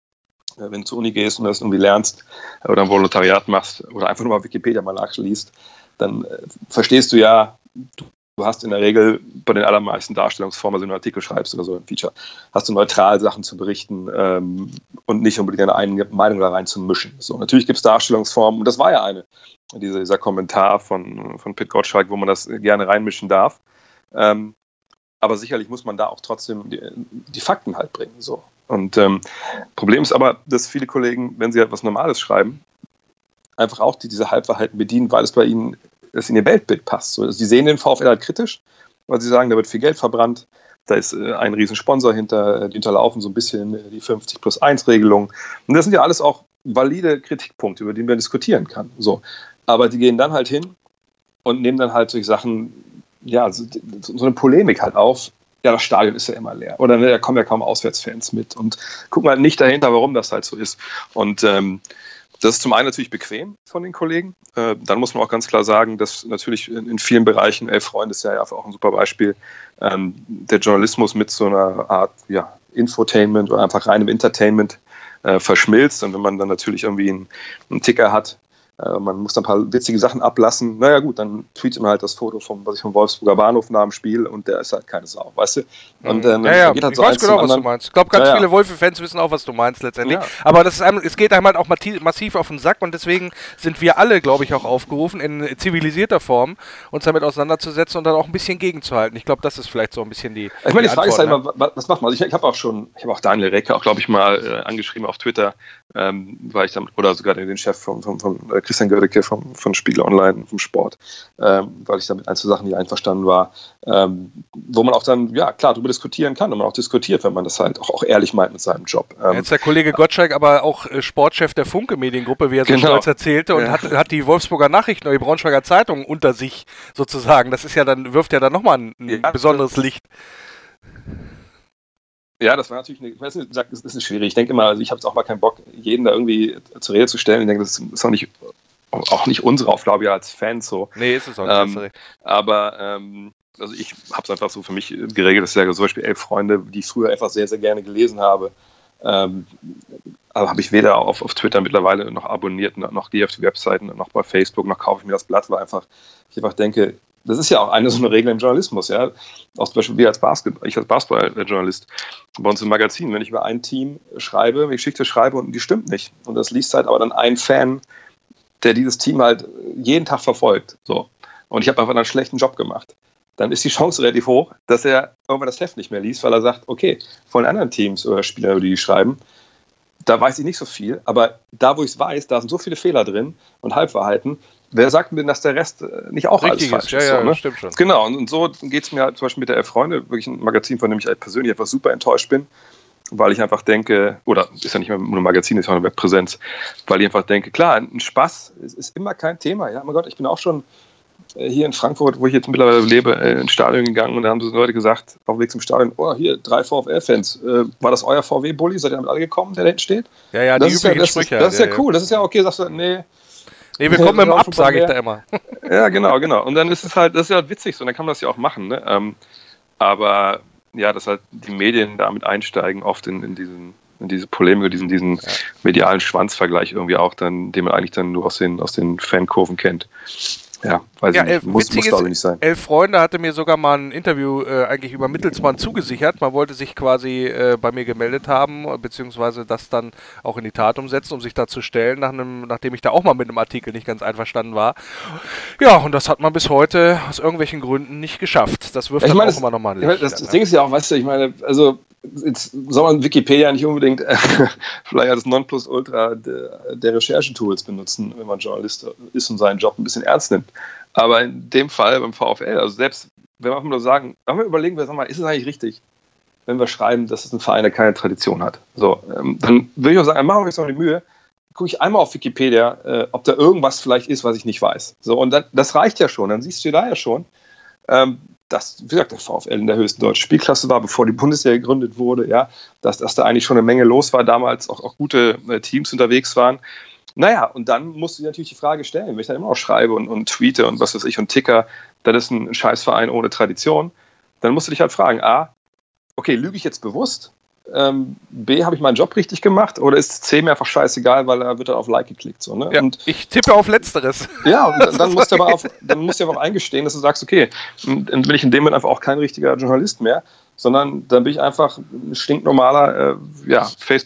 Wenn du zur Uni gehst und das irgendwie lernst oder ein Volontariat machst oder einfach nur mal Wikipedia mal nachliest, dann äh, verstehst du ja, du Du hast in der Regel bei den allermeisten Darstellungsformen, also wenn du einen Artikel schreibst oder so ein Feature, hast du neutral Sachen zu berichten ähm, und nicht unbedingt deine eigene Meinung da rein zu mischen. So, natürlich gibt es Darstellungsformen und das war ja eine, dieser, dieser Kommentar von, von Pit Gottschalk, wo man das gerne reinmischen darf. Ähm, aber sicherlich muss man da auch trotzdem die, die Fakten halt bringen. So. Und ähm, Problem ist aber, dass viele Kollegen, wenn sie etwas Normales schreiben, einfach auch die, diese Halbwahrheiten bedienen, weil es bei ihnen das in ihr Weltbild passt. So, also sie sehen den VfL halt kritisch, weil sie sagen, da wird viel Geld verbrannt, da ist äh, ein riesen Sponsor hinter, die unterlaufen so ein bisschen äh, die fünfzig plus eins Regelung. Und das sind ja alles auch valide Kritikpunkte, über die man diskutieren kann. So. Aber die gehen dann halt hin und nehmen dann halt solche Sachen, ja, so, so eine Polemik halt auf. Ja, das Stadion ist ja immer leer. Oder ne, da kommen ja kaum Auswärtsfans mit und gucken halt nicht dahinter, warum das halt so ist. Und ähm, das ist zum einen natürlich bequem von den Kollegen. Äh, dann muss man auch ganz klar sagen, dass natürlich in, in vielen Bereichen, Elf Freunde ist ja auch ein super Beispiel, ähm, der Journalismus mit so einer Art ja, Infotainment oder einfach reinem Entertainment äh, verschmilzt. Und wenn man dann natürlich irgendwie einen, einen Ticker hat, äh, man muss dann ein paar witzige Sachen ablassen, naja gut, dann tweetet man halt das Foto vom, was ich vom Wolfsburger Bahnhof nach dem Spiel und der ist halt keine Sau, weißt du? Und, ähm, ja, ja, geht halt ich so weiß genau, was du meinst. Ich glaube, ganz ja, ja. viele Wolfe-Fans wissen auch, was du meinst letztendlich. Ja. Aber das ist einem, es geht einem halt auch massiv auf den Sack und deswegen sind wir alle, glaube ich, auch aufgerufen, in zivilisierter Form uns damit auseinanderzusetzen und dann auch ein bisschen gegenzuhalten. Ich glaube, das ist vielleicht so ein bisschen die Ich meine, die, die Frage Antwort, ist halt immer, was macht man? Also ich, ich habe auch schon, ich habe auch Daniel Recke auch, glaube ich, mal äh, angeschrieben auf Twitter, ähm, weil ich damit, oder sogar den Chef von, von, von äh, Christian Gödecke vom, von Spiegel Online, vom Sport, ähm, weil ich damit ein, zwei Sachen nicht einverstanden war, ähm, wo man auch dann, ja klar, darüber diskutieren kann und man auch diskutiert, wenn man das halt auch, auch ehrlich meint mit seinem Job. Ähm, Jetzt der Kollege Gottschalk, aber auch äh, Sportchef der Funke-Mediengruppe, wie er so genau. stolz erzählte, und ja. hat, hat die Wolfsburger Nachrichten oder die Braunschweiger Zeitung unter sich sozusagen. Das ist ja dann, wirft ja dann nochmal ein, ein ja, besonderes Licht. Ja, das war natürlich, eine, ich weiß nicht, das ist schwierig. Ich denke immer, also ich habe jetzt auch mal keinen Bock, jeden da irgendwie zur Rede zu stellen. Ich denke, das ist auch nicht, auch nicht unsere Aufgabe ja als Fans so. Nee, ist es auch nicht. Ähm, aber ähm, also ich habe es einfach so für mich geregelt, dass ja zum Beispiel Elf Freunde, die ich früher einfach sehr, sehr gerne gelesen habe, ähm, aber habe ich weder auf, auf Twitter mittlerweile noch abonniert, noch, noch gehe auf die Webseiten, noch bei Facebook, noch kaufe ich mir das Blatt, weil einfach, ich einfach denke, das ist ja auch eine so eine Regel im Journalismus, ja. Auch zum Beispiel wir als Basketball, ich als Basketballjournalist bei uns im Magazin, wenn ich über ein Team schreibe, eine Geschichte schreibe und die stimmt nicht. Und das liest halt aber dann ein Fan, der dieses Team halt jeden Tag verfolgt. So. Und ich habe einfach einen schlechten Job gemacht. Dann ist die Chance relativ hoch, dass er irgendwann das Heft nicht mehr liest, weil er sagt, okay, von anderen Teams oder Spielern, die schreiben, da weiß ich nicht so viel, aber da, wo ich es weiß, da sind so viele Fehler drin und Halbwahrheiten. Wer sagt mir denn, dass der Rest nicht auch Richtig alles falsch ist? ist? Ja, so, ja, ne? stimmt schon. Genau, und, und so geht es mir halt zum Beispiel mit der Elf Freunde, wirklich ein Magazin, von dem ich halt persönlich einfach super enttäuscht bin, weil ich einfach denke, oder ist ja nicht mehr nur ein Magazin, ist ja auch eine Webpräsenz, weil ich einfach denke, klar, ein Spaß ist, ist immer kein Thema. Ja, mein Gott, ich bin auch schon hier in Frankfurt, wo ich jetzt mittlerweile lebe, ins Stadion gegangen und da haben so Leute gesagt, auf dem Weg zum Stadion, oh, hier, drei VfL-Fans, äh, war das euer V W-Bulli? Seid ihr damit alle gekommen, der da hinten steht? Ja, ja, das die ist ja, üblichen das Sprüche. Ist, das ist ja, ja cool, das ist ja okay, sagst du, nee. Nee, wir kommen im Ab, sage ich da immer. Ja, genau, genau. Und dann ist es halt, das ist ja witzig so, und dann kann man das ja auch machen, ne? Ähm, aber ja, dass halt die Medien damit einsteigen, oft in, in diesen in diese Polemik, diesen, diesen ja. medialen Schwanzvergleich irgendwie auch dann, den man eigentlich dann nur aus den, aus den Fankurven kennt. Ja, weiß ja, ich nicht. Muss, muss glaube ich nicht sein. Elf Freunde hatte mir sogar mal ein Interview äh, eigentlich über Mittelsmann zugesichert. Man wollte sich quasi äh, bei mir gemeldet haben, beziehungsweise das dann auch in die Tat umsetzen, um sich da zu stellen, nach einem, nachdem ich da auch mal mit einem Artikel nicht ganz einverstanden war. Ja, und das hat man bis heute aus irgendwelchen Gründen nicht geschafft. Das wirft ja, dann meine, auch immer nochmal ein Licht. Das, das Ding ist ja auch, weißt du, ich meine, also jetzt soll man Wikipedia nicht unbedingt äh, vielleicht als Nonplusultra der, der Recherchetools benutzen, wenn man Journalist ist und seinen Job ein bisschen ernst nimmt. Aber in dem Fall beim VfL, also selbst wenn wir nur sagen, wenn wir überlegen, sag mal, ist es eigentlich richtig, wenn wir schreiben, dass es ein Verein, der keine Tradition hat. So, ähm, dann würde ich auch sagen, dann machen wir uns noch die Mühe, gucke ich einmal auf Wikipedia, äh, ob da irgendwas vielleicht ist, was ich nicht weiß. So, und dann, das reicht ja schon, dann siehst du da ja schon, ähm, dass, wie gesagt, der VfL in der höchsten deutschen Spielklasse war, bevor die Bundesliga gegründet wurde, ja, dass, dass da eigentlich schon eine Menge los war, damals auch, auch gute äh, Teams unterwegs waren. Naja, und dann musst du dir natürlich die Frage stellen, wenn ich dann immer noch schreibe und, und tweete und was weiß ich und ticker, das ist ein Scheißverein ohne Tradition, dann musst du dich halt fragen, A, okay, lüge ich jetzt bewusst? Ähm, B, habe ich meinen Job richtig gemacht? Oder ist C mir einfach scheißegal, weil da wird dann auf Like geklickt? So, ne? Ja, und, ich tippe auf Letzteres. Ja, und dann, dann, musst du aber auf, dann musst du aber auch eingestehen, dass du sagst, okay, dann bin ich in dem Moment einfach auch kein richtiger Journalist mehr, sondern dann bin ich einfach ein stinknormaler äh, ja,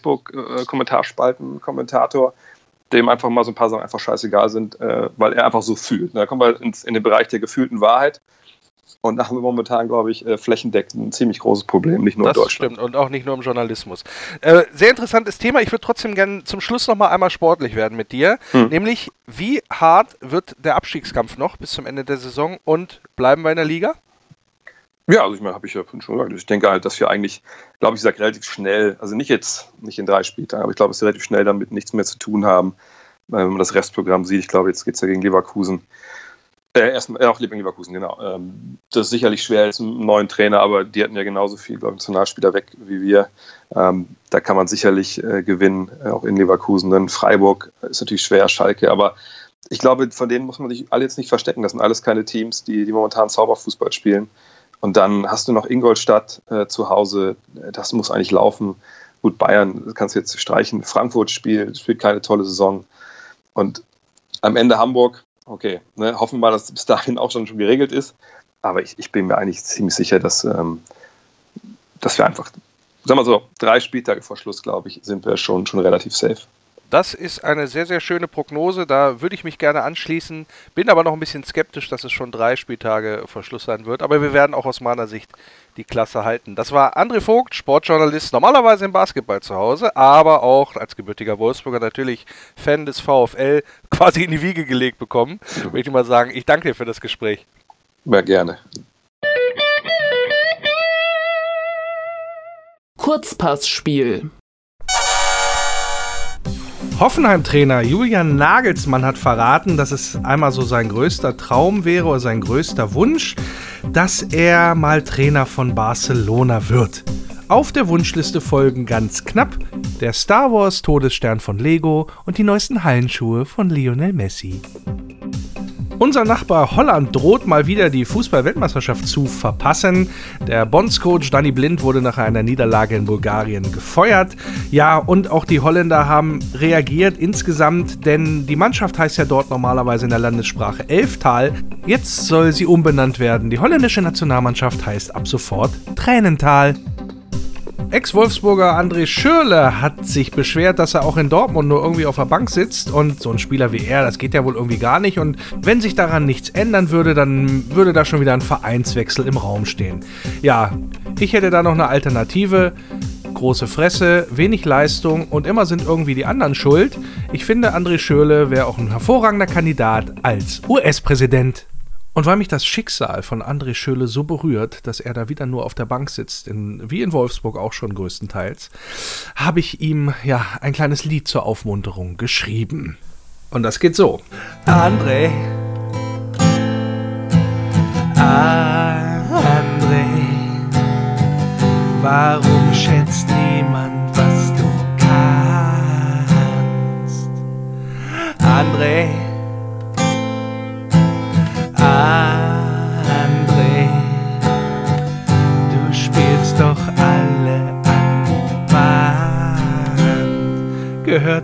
Facebook-Kommentarspalten-Kommentator, dem einfach mal so ein paar Sachen einfach scheißegal sind, äh, weil er einfach so fühlt. Da kommen wir ins, in den Bereich der gefühlten Wahrheit. Und da haben wir momentan, glaube ich, äh, flächendeckend ein ziemlich großes Problem, nicht nur das in Deutschland. Das stimmt, und auch nicht nur im Journalismus. Äh, sehr interessantes Thema. Ich würde trotzdem gerne zum Schluss noch mal einmal sportlich werden mit dir. Hm. Nämlich, wie hart wird der Abstiegskampf noch bis zum Ende der Saison und bleiben wir in der Liga? Ja, also ich meine, habe ich ja schon gesagt. Ich denke halt, dass wir eigentlich, glaube ich, sag relativ schnell, also nicht jetzt, nicht in drei Spieltagen, aber ich glaube, dass wir relativ schnell damit nichts mehr zu tun haben, wenn man das Restprogramm sieht. Ich glaube, jetzt geht es ja gegen Leverkusen. Äh, erstmal äh, auch gegen Leverkusen, genau. Ähm, das ist sicherlich schwer jetzt mit einem neuen Trainer, aber die hatten ja genauso viel, glaube ich, Nationalspieler weg wie wir. Ähm, da kann man sicherlich äh, gewinnen, äh, auch in Leverkusen. Dann Freiburg ist natürlich schwer, Schalke, aber ich glaube, von denen muss man sich alle jetzt nicht verstecken. Das sind alles keine Teams, die, die momentan Zauberfußball spielen. Und dann hast du noch Ingolstadt äh, zu Hause, das muss eigentlich laufen. Gut, Bayern, das kannst du jetzt streichen. Frankfurt spielt, spielt keine tolle Saison. Und am Ende Hamburg, okay, ne, hoffen wir mal, dass es bis dahin auch schon, schon geregelt ist. Aber ich, ich bin mir eigentlich ziemlich sicher, dass, ähm, dass wir einfach, sagen wir so, drei Spieltage vor Schluss, glaube ich, sind wir schon, schon relativ safe. Das ist eine sehr, sehr schöne Prognose. Da würde ich mich gerne anschließen. Bin aber noch ein bisschen skeptisch, dass es schon drei Spieltage vor Schluss sein wird. Aber wir werden auch aus meiner Sicht die Klasse halten. Das war André Vogt, Sportjournalist, normalerweise im Basketball zu Hause, aber auch als gebürtiger Wolfsburger natürlich Fan des VfL, quasi in die Wiege gelegt bekommen. Würde ich mal sagen, ich danke dir für das Gespräch. Ja, gerne. Kurzpassspiel. Hoffenheim-Trainer Julian Nagelsmann hat verraten, dass es einmal so sein größter Traum wäre oder sein größter Wunsch, dass er mal Trainer von Barcelona wird. Auf der Wunschliste folgen ganz knapp der Star Wars Todesstern von Lego und die neuesten Hallenschuhe von Lionel Messi. Unser Nachbar Holland droht mal wieder die Fußball-Weltmeisterschaft zu verpassen. Der Bondscoach Danny Blind wurde nach einer Niederlage in Bulgarien gefeuert. Ja, und auch die Holländer haben reagiert insgesamt, denn die Mannschaft heißt ja dort normalerweise in der Landessprache Elftal. Jetzt soll sie umbenannt werden. Die holländische Nationalmannschaft heißt ab sofort Tränental. Ex-Wolfsburger André Schürrle hat sich beschwert, dass er auch in Dortmund nur irgendwie auf der Bank sitzt und so ein Spieler wie er, das geht ja wohl irgendwie gar nicht und wenn sich daran nichts ändern würde, dann würde da schon wieder ein Vereinswechsel im Raum stehen. Ja, ich hätte da noch eine Alternative. Große Fresse, wenig Leistung und immer sind irgendwie die anderen schuld. Ich finde, André Schürrle wäre auch ein hervorragender Kandidat als U S-Präsident. Und weil mich das Schicksal von André Schürrle so berührt, dass er da wieder nur auf der Bank sitzt, in, wie in Wolfsburg auch schon größtenteils, habe ich ihm ja ein kleines Lied zur Aufmunterung geschrieben. Und das geht so. André, André, warum schätzt niemand, was du kannst? André, André,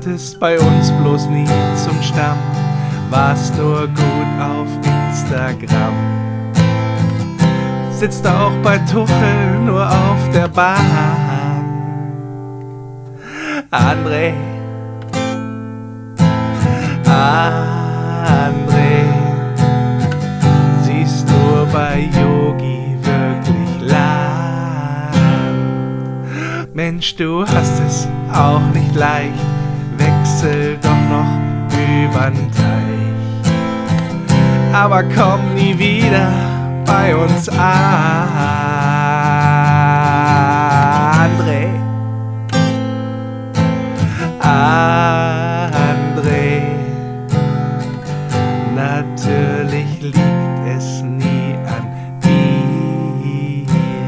gehörtest bei uns bloß nie zum Stamm, warst nur gut auf Instagram. Sitzt auch bei Tuchel nur auf der Bahn. André, André, siehst du bei Yogi wirklich Land? Mensch, du hast es auch nicht leicht, wechsel doch noch übern Teich. Aber komm nie wieder bei uns an, André, André. Natürlich liegt es nie an dir.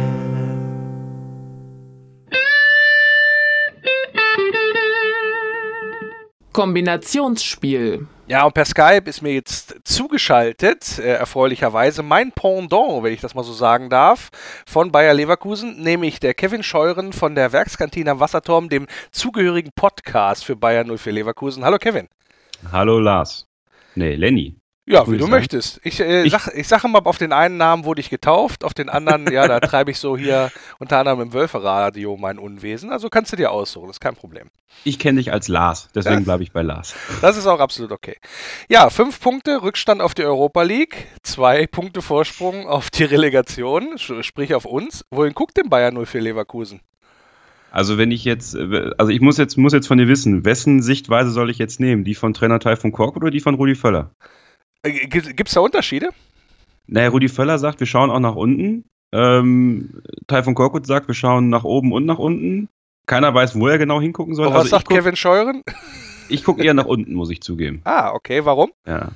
Kombinationsspiel. Ja, und per Skype ist mir jetzt zugeschaltet, äh, erfreulicherweise, mein Pendant, wenn ich das mal so sagen darf, von Bayer Leverkusen, nämlich der Kevin Scheuren von der Werkskantine am Wasserturm, dem zugehörigen Podcast für Bayer null vier Leverkusen. Hallo Kevin. Hallo Lars. Nee, Lenny. Ja, wie du möchtest. Ich, äh, Ich- sag, ich sage mal, auf den einen Namen wurde ich getauft, auf den anderen, ja, da treibe ich so hier unter anderem im Wölferadio mein Unwesen. Also kannst du dir aussuchen, das ist kein Problem. Ich kenne dich als Lars, deswegen Ja. bleibe ich bei Lars. Das ist auch absolut okay. Ja, fünf Punkte Rückstand auf die Europa League, zwei Punkte Vorsprung auf die Relegation, sch- sprich auf uns. Wohin guckt denn Bayer null vier Leverkusen? Also wenn ich jetzt, äh, also ich muss jetzt, muss jetzt von dir wissen, wessen Sichtweise soll ich jetzt nehmen? Die von Trainer Taifun Korkut oder die von Rudi Völler? Äh, Gibt es da Unterschiede? Naja, Rudi Völler sagt, wir schauen auch nach unten. Ähm, Taifun Korkut sagt, wir schauen nach oben und nach unten. Keiner weiß, wo er genau hingucken soll. Und was Also sagt ich guck- Kevin Scheuren? Ich gucke eher nach unten, muss ich zugeben. Ah, okay, warum? Ja.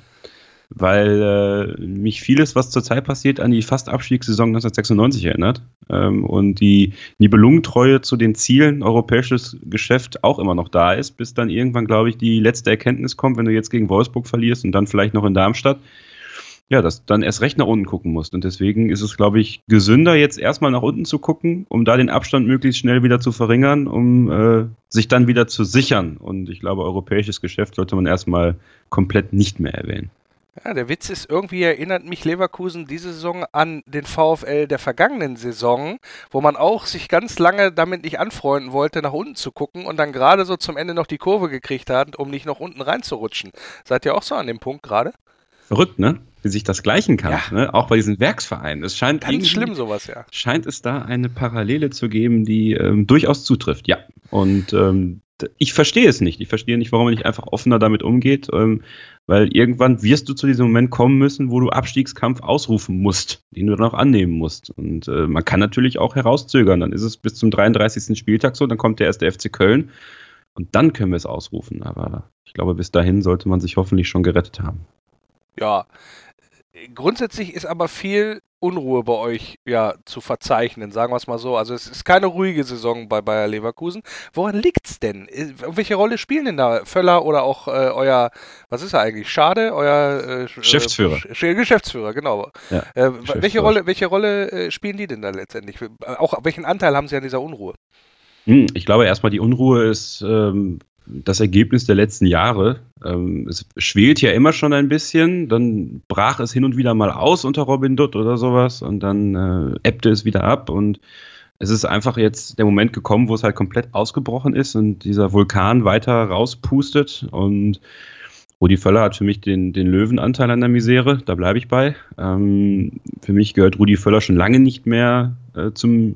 Weil äh, mich vieles, was zurzeit passiert, an die Fast-Abstiegssaison neunzehnhundertsechsundneunzig erinnert. Ähm, und die Nibelungentreue zu den Zielen europäisches Geschäft auch immer noch da ist, bis dann irgendwann, glaube ich, die letzte Erkenntnis kommt, wenn du jetzt gegen Wolfsburg verlierst und dann vielleicht noch in Darmstadt, ja, dass du dann erst recht nach unten gucken musst. Und deswegen ist es, glaube ich, gesünder, jetzt erstmal nach unten zu gucken, um da den Abstand möglichst schnell wieder zu verringern, um äh, sich dann wieder zu sichern. Und ich glaube, europäisches Geschäft sollte man erstmal komplett nicht mehr erwähnen. Ja, der Witz ist, irgendwie erinnert mich Leverkusen diese Saison an den VfL der vergangenen Saison, wo man auch sich ganz lange damit nicht anfreunden wollte, nach unten zu gucken und dann gerade so zum Ende noch die Kurve gekriegt hat, um nicht noch unten reinzurutschen. Seid ihr auch so an dem Punkt gerade? Verrückt, ne? Wie sich das gleichen kann, Ja. ne? Auch bei diesen Werksvereinen. Es scheint Ganz irgendwie- schlimm sowas, ja. scheint es da eine Parallele zu geben, die ähm, durchaus zutrifft, ja. Und ähm, d- ich verstehe es nicht. Ich verstehe nicht, warum man nicht einfach offener damit umgeht, ähm, weil irgendwann wirst du zu diesem Moment kommen müssen, wo du Abstiegskampf ausrufen musst, den du dann auch annehmen musst. Und äh, man kann natürlich auch herauszögern. Dann ist es bis zum dreiunddreißigsten Spieltag so, dann kommt der erste F C Köln und dann können wir es ausrufen. Aber ich glaube, bis dahin sollte man sich hoffentlich schon gerettet haben. Ja. Grundsätzlich ist aber viel Unruhe bei euch ja zu verzeichnen, sagen wir es mal so. Also es ist keine ruhige Saison bei Bayer Leverkusen. Woran liegt's denn? Äh, Welche Rolle spielen denn da Völler oder auch äh, euer, was ist er eigentlich? Schade, euer äh, Sch- Geschäftsführer. Äh, Sch- Geschäftsführer, genau. Ja, äh, Geschäftsführer. welche Rolle, welche Rolle äh, spielen die denn da letztendlich? Äh, Auch welchen Anteil haben sie an dieser Unruhe? Hm, Ich glaube erstmal, die Unruhe ist ähm, das Ergebnis der letzten Jahre. Ähm, es schwelt ja immer schon ein bisschen, dann brach es hin und wieder mal aus unter Robin Dutt oder sowas und dann äh, ebbte es wieder ab und es ist einfach jetzt der Moment gekommen, wo es halt komplett ausgebrochen ist und dieser Vulkan weiter rauspustet und Rudi Völler hat für mich den, den Löwenanteil an der Misere, da bleibe ich bei. Ähm, für mich gehört Rudi Völler schon lange nicht mehr äh, zum,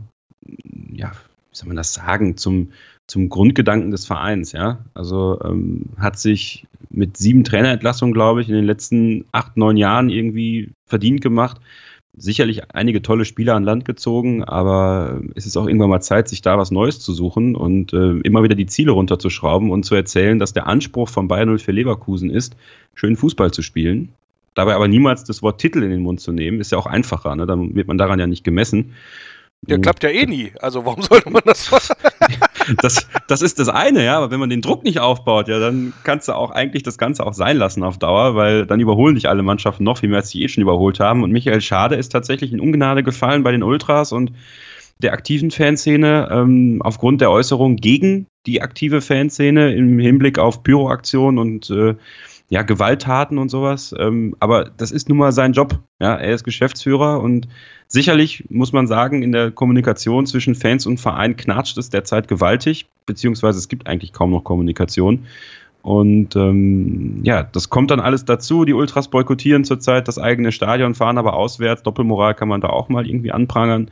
ja, wie soll man das sagen, zum, zum Grundgedanken des Vereins, ja. Also ähm, hat sich mit sieben Trainerentlassungen, glaube ich, in den letzten acht, neun Jahren irgendwie verdient gemacht. Sicherlich einige tolle Spieler an Land gezogen, aber es ist auch irgendwann mal Zeit, sich da was Neues zu suchen und äh, immer wieder die Ziele runterzuschrauben und zu erzählen, dass der Anspruch von Bayer null vier Leverkusen ist, schön Fußball zu spielen. Dabei aber niemals das Wort Titel in den Mund zu nehmen, ist ja auch einfacher, ne? Dann wird man daran ja nicht gemessen. Ja, klappt ja eh nie. Also warum sollte man das machen? Das, das ist das eine, ja, aber wenn man den Druck nicht aufbaut, ja, dann kannst du auch eigentlich das Ganze auch sein lassen auf Dauer, weil dann überholen dich alle Mannschaften noch viel mehr, als sie eh schon überholt haben. Und Michael Schade ist tatsächlich in Ungnade gefallen bei den Ultras und der aktiven Fanszene ähm, aufgrund der Äußerung gegen die aktive Fanszene im Hinblick auf Pyroaktionen und äh, ja, Gewalttaten und sowas. Ähm, aber das ist nun mal sein Job. Ja, er ist Geschäftsführer und sicherlich muss man sagen, in der Kommunikation zwischen Fans und Verein knatscht es derzeit gewaltig, beziehungsweise es gibt eigentlich kaum noch Kommunikation. Und ähm, ja, das kommt dann alles dazu. Die Ultras boykottieren zurzeit das eigene Stadion, fahren aber auswärts. Doppelmoral kann man da auch mal irgendwie anprangern.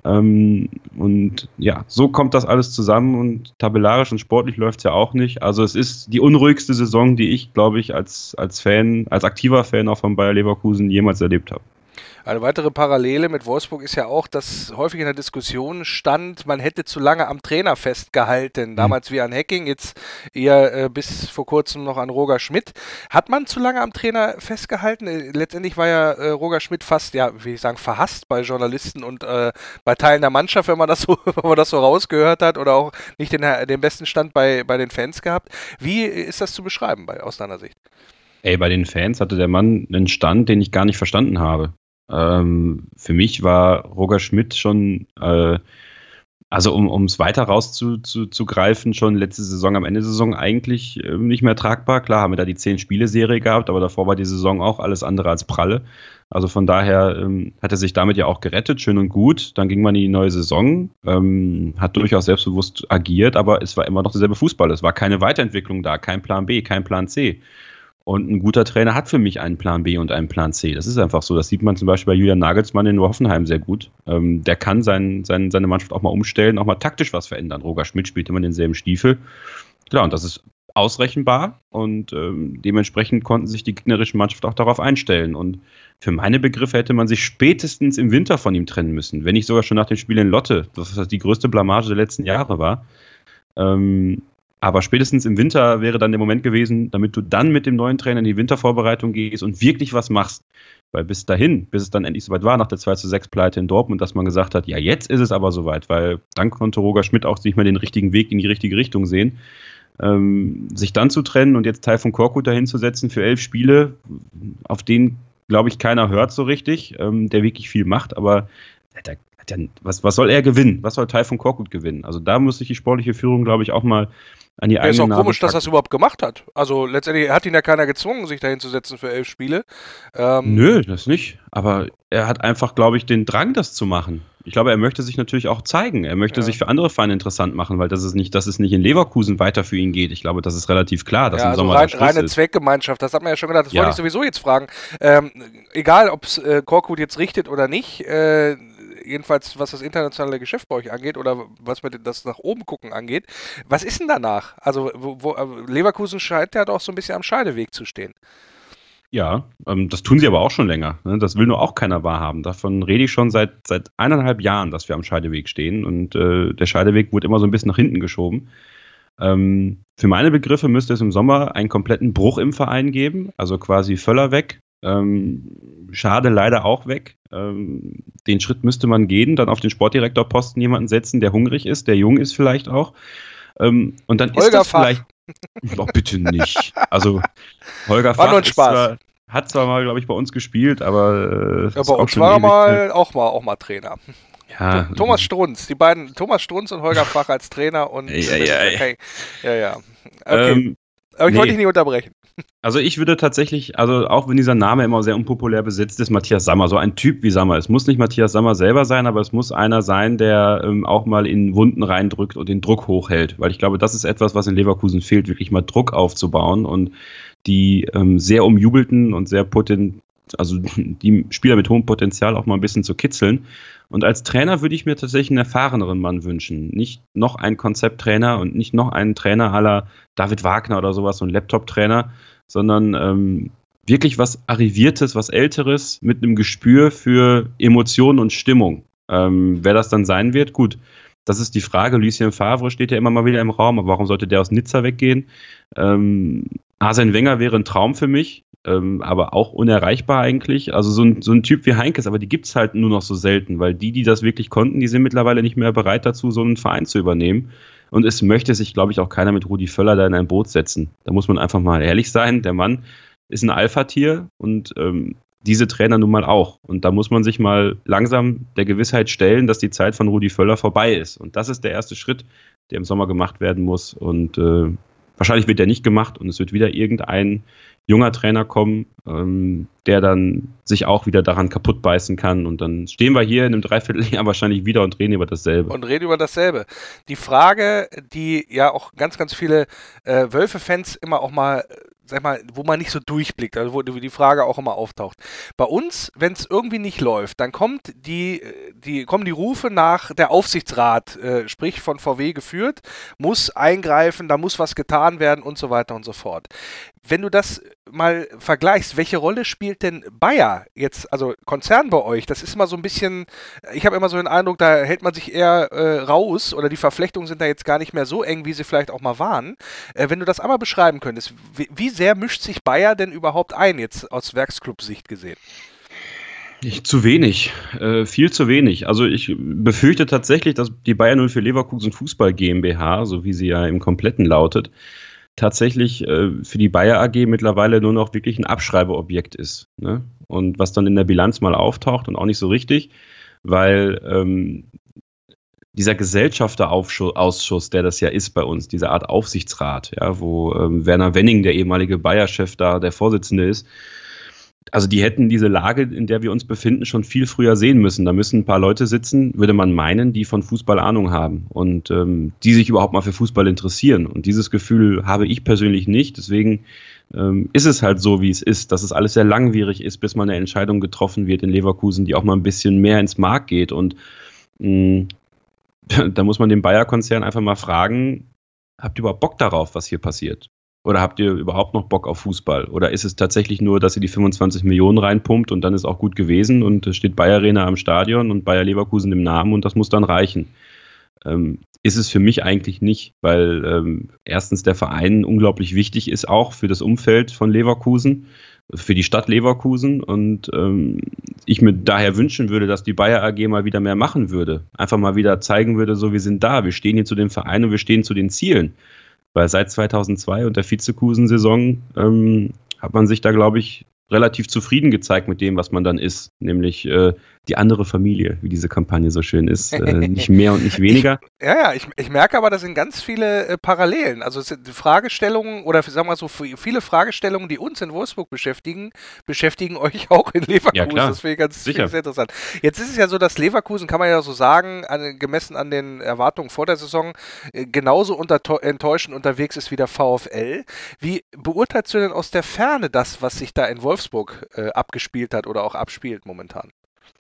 Ähm, und ja, so kommt das alles zusammen und tabellarisch und sportlich läuft es ja auch nicht. Also es ist die unruhigste Saison, die ich, glaube ich, als, als Fan, als aktiver Fan auch von Bayer Leverkusen jemals erlebt habe. Eine weitere Parallele mit Wolfsburg ist ja auch, dass häufig in der Diskussion stand, man hätte zu lange am Trainer festgehalten. Damals wie an Hecking, jetzt eher äh, bis vor kurzem noch an Roger Schmidt. Hat man zu lange am Trainer festgehalten? Äh, letztendlich war ja äh, Roger Schmidt fast, ja, wie ich sagen, verhasst bei Journalisten und äh, bei Teilen der Mannschaft, wenn man das so, wenn man das so rausgehört hat, oder auch nicht den, den besten Stand bei, bei den Fans gehabt. Wie ist das zu beschreiben bei, aus deiner Sicht? Ey, bei den Fans hatte der Mann einen Stand, den ich gar nicht verstanden habe. Ähm, für mich war Roger Schmidt schon, äh, also um es weiter rauszugreifen, schon letzte Saison, am Ende der Saison eigentlich äh, nicht mehr tragbar. Klar haben wir da die zehn-Spiele-Serie gehabt, aber davor war die Saison auch alles andere als pralle. Also von daher ähm, hat er sich damit ja auch gerettet, schön und gut. Dann ging man in die neue Saison, ähm, hat durchaus selbstbewusst agiert, aber es war immer noch derselbe Fußball. Es war keine Weiterentwicklung da, kein Plan B, kein Plan C. Und ein guter Trainer hat für mich einen Plan B und einen Plan C. Das ist einfach so. Das sieht man zum Beispiel bei Julian Nagelsmann in Hoffenheim sehr gut. Ähm, der kann sein, sein, seine Mannschaft auch mal umstellen, auch mal taktisch was verändern. Roger Schmidt spielt immer denselben Stiefel. Klar, und das ist ausrechenbar. Und ähm, dementsprechend konnten sich die gegnerischen Mannschaft auch darauf einstellen. Und für meine Begriffe hätte man sich spätestens im Winter von ihm trennen müssen. Wenn nicht sogar schon nach dem Spiel in Lotte, das die größte Blamage der letzten Jahre war. Ähm, Aber spätestens im Winter wäre dann der Moment gewesen, damit du dann mit dem neuen Trainer in die Wintervorbereitung gehst und wirklich was machst. Weil bis dahin, bis es dann endlich soweit war, nach der zwei zu sechs Pleite in Dortmund, dass man gesagt hat, ja, jetzt ist es aber soweit, weil dann konnte Roger Schmidt auch nicht mehr den richtigen Weg in die richtige Richtung sehen. Ähm, sich dann zu trennen und jetzt Taifun Korkut dahin zu setzen für elf Spiele, auf den, glaube ich, keiner hört so richtig, ähm, der wirklich viel macht, aber der hat ja, was, was soll er gewinnen? Was soll Taifun Korkut gewinnen? Also da muss sich die sportliche Führung, glaube ich, auch mal an die ja, eigene ist auch Nase komisch, dass er das überhaupt gemacht hat. Also letztendlich hat ihn ja keiner gezwungen, sich dahin zu setzen für elf Spiele. Ähm Nö, das nicht. Aber er hat einfach, glaube ich, den Drang, das zu machen. Ich glaube, er möchte sich natürlich auch zeigen. Er möchte ja. sich für andere Vereine interessant machen, weil das ist nicht, dass es nicht in Leverkusen weiter für ihn geht. Ich glaube, das ist relativ klar, dass ja, im also Sommer rein, der Schluss reine ist. Zweckgemeinschaft, das hat man ja schon gedacht. Das Ja. wollte ich sowieso jetzt fragen. Ähm, egal, ob es äh, Korkut jetzt richtet oder nicht, äh, jedenfalls was das internationale Geschäft bei euch angeht oder was mit das nach oben gucken angeht. Was ist denn danach? Also wo, wo, Leverkusen scheint ja doch so ein bisschen am Scheideweg zu stehen. Ja, ähm, das tun sie aber auch schon länger. Ne? Das will nur auch keiner wahrhaben. Davon rede ich schon seit, seit eineinhalb Jahren, dass wir am Scheideweg stehen. Und äh, der Scheideweg wurde immer so ein bisschen nach hinten geschoben. Ähm, für meine Begriffe müsste es im Sommer einen kompletten Bruch im Verein geben. Also quasi Völler weg. Ähm, Schade leider auch weg. Ähm, den Schritt müsste man gehen, dann auf den Sportdirektorposten jemanden setzen, der hungrig ist, der jung ist vielleicht auch. Ähm, und dann Holger ist das Fach. vielleicht... Doch bitte nicht. Also Holger War nur ein Fach ist Spaß. zwar, hat zwar mal, glaube ich, bei uns gespielt, aber... Äh, Ja, ist bei auch uns schon war er ewig mal her. auch mal auch mal Trainer. Ja, Thomas Strunz, die beiden, Thomas Strunz und Holger Fach als Trainer und Ja, ja, ja. okay. Ja, ja. Okay. Ähm, Aber ich nee. wollte dich nicht unterbrechen. Also ich würde tatsächlich, also auch wenn dieser Name immer sehr unpopulär besetzt ist, Matthias Sammer, so ein Typ wie Sammer. Es muss nicht Matthias Sammer selber sein, aber es muss einer sein, der ähm, auch mal in Wunden reindrückt und den Druck hochhält. Weil ich glaube, das ist etwas, was in Leverkusen fehlt, wirklich mal Druck aufzubauen und die ähm, sehr umjubelten und sehr potent, also die Spieler mit hohem Potenzial auch mal ein bisschen zu kitzeln. Und als Trainer würde ich mir tatsächlich einen erfahreneren Mann wünschen. Nicht noch einen Konzepttrainer und nicht noch einen Trainer à la David Wagner oder sowas, so ein Laptop-Trainer, sondern ähm, wirklich was Arriviertes, was Älteres mit einem Gespür für Emotionen und Stimmung. Ähm, wer das dann sein wird, gut, das ist die Frage. Lucien Favre steht ja immer mal wieder im Raum, aber warum sollte der aus Nizza weggehen? Ähm, Arsene Wenger wäre ein Traum für mich. Ähm, aber auch unerreichbar eigentlich. Also so ein, so ein Typ wie Heinkes, aber die gibt es halt nur noch so selten, weil die, die das wirklich konnten, die sind mittlerweile nicht mehr bereit dazu, so einen Verein zu übernehmen. Und es möchte sich, glaube ich, auch keiner mit Rudi Völler da in ein Boot setzen. Da muss man einfach mal ehrlich sein. Der Mann ist ein Alpha-Tier und ähm, diese Trainer nun mal auch. Und da muss man sich mal langsam der Gewissheit stellen, dass die Zeit von Rudi Völler vorbei ist. Und das ist der erste Schritt, der im Sommer gemacht werden muss. Und äh, wahrscheinlich wird der nicht gemacht und es wird wieder irgendein junger Trainer kommen, ähm, der dann sich auch wieder daran kaputt beißen kann. Und dann stehen wir hier in einem Dreivierteljahr wahrscheinlich wieder und reden über dasselbe. Und reden über dasselbe. Die Frage, die ja auch ganz, ganz viele äh, Wölfe-Fans immer auch mal, sag mal, wo man nicht so durchblickt, also wo die Frage auch immer auftaucht. Bei uns, wenn es irgendwie nicht läuft, dann kommt die, die, kommen die Rufe nach, der Aufsichtsrat, äh, sprich von V W geführt, muss eingreifen, da muss was getan werden und so weiter und so fort. Wenn du das mal vergleichst, welche Rolle spielt denn Bayer jetzt, also Konzern bei euch? Das ist immer so ein bisschen, ich habe immer so den Eindruck, da hält man sich eher äh, raus oder die Verflechtungen sind da jetzt gar nicht mehr so eng, wie sie vielleicht auch mal waren. Äh, wenn du das einmal beschreiben könntest, wie, wie sehr mischt sich Bayer denn überhaupt ein, jetzt aus Werksclub-Sicht gesehen? Ich, zu wenig, äh, viel zu wenig. Also ich befürchte tatsächlich, dass die Bayer null vier Leverkusen Fußball GmbH, so wie sie ja im Kompletten lautet, tatsächlich äh, für die Bayer A G mittlerweile nur noch wirklich ein Abschreibeobjekt ist. Ne? Und was dann in der Bilanz mal auftaucht und auch nicht so richtig, weil ähm, dieser Gesellschafterausschuss, der das ja ist bei uns, diese Art Aufsichtsrat, ja, wo ähm, Werner Wenning, der ehemalige Bayer-Chef, da der Vorsitzende ist, also die hätten diese Lage, in der wir uns befinden, schon viel früher sehen müssen. Da müssen ein paar Leute sitzen, würde man meinen, die von Fußball Ahnung haben und ähm, die sich überhaupt mal für Fußball interessieren. Und dieses Gefühl habe ich persönlich nicht. Deswegen ähm, ist es halt so, wie es ist, dass es alles sehr langwierig ist, bis mal eine Entscheidung getroffen wird in Leverkusen, die auch mal ein bisschen mehr ins Mark geht. Und mh, da muss man den Bayer-Konzern einfach mal fragen, habt ihr überhaupt Bock darauf, was hier passiert? Oder habt ihr überhaupt noch Bock auf Fußball? Oder ist es tatsächlich nur, dass ihr die fünfundzwanzig Millionen reinpumpt und dann ist auch gut gewesen und es steht Bayer Arena am Stadion und Bayer Leverkusen im Namen und das muss dann reichen? Ähm, ist es für mich eigentlich nicht, weil ähm, erstens der Verein unglaublich wichtig ist, auch für das Umfeld von Leverkusen, für die Stadt Leverkusen und ähm, ich mir daher wünschen würde, dass die Bayer A G mal wieder mehr machen würde. Einfach mal wieder zeigen würde, so wir sind da, wir stehen hier zu dem Verein und wir stehen zu den Zielen. Weil seit zweitausendzwei und der Vizekusen-Saison ähm, hat man sich da, glaube ich, relativ zufrieden gezeigt mit dem, was man dann ist. Nämlich äh, die andere Familie, wie diese Kampagne so schön ist. Äh, nicht mehr und nicht weniger. Ich, ja, ja, ich, ich merke aber, da sind ganz viele äh, Parallelen. Also es sind Fragestellungen oder sagen wir mal so viele Fragestellungen, die uns in Wolfsburg beschäftigen, beschäftigen euch auch in Leverkusen. Ja, klar. Das finde ich ganz, find ich sehr interessant. Jetzt ist es ja so, dass Leverkusen, kann man ja so sagen, an, gemessen an den Erwartungen vor der Saison, äh, genauso unter, enttäuschend unterwegs ist wie der VfL. Wie beurteilst du denn aus der Ferne das, was sich da in Wolfsburg äh, abgespielt hat oder auch abspielt momentan?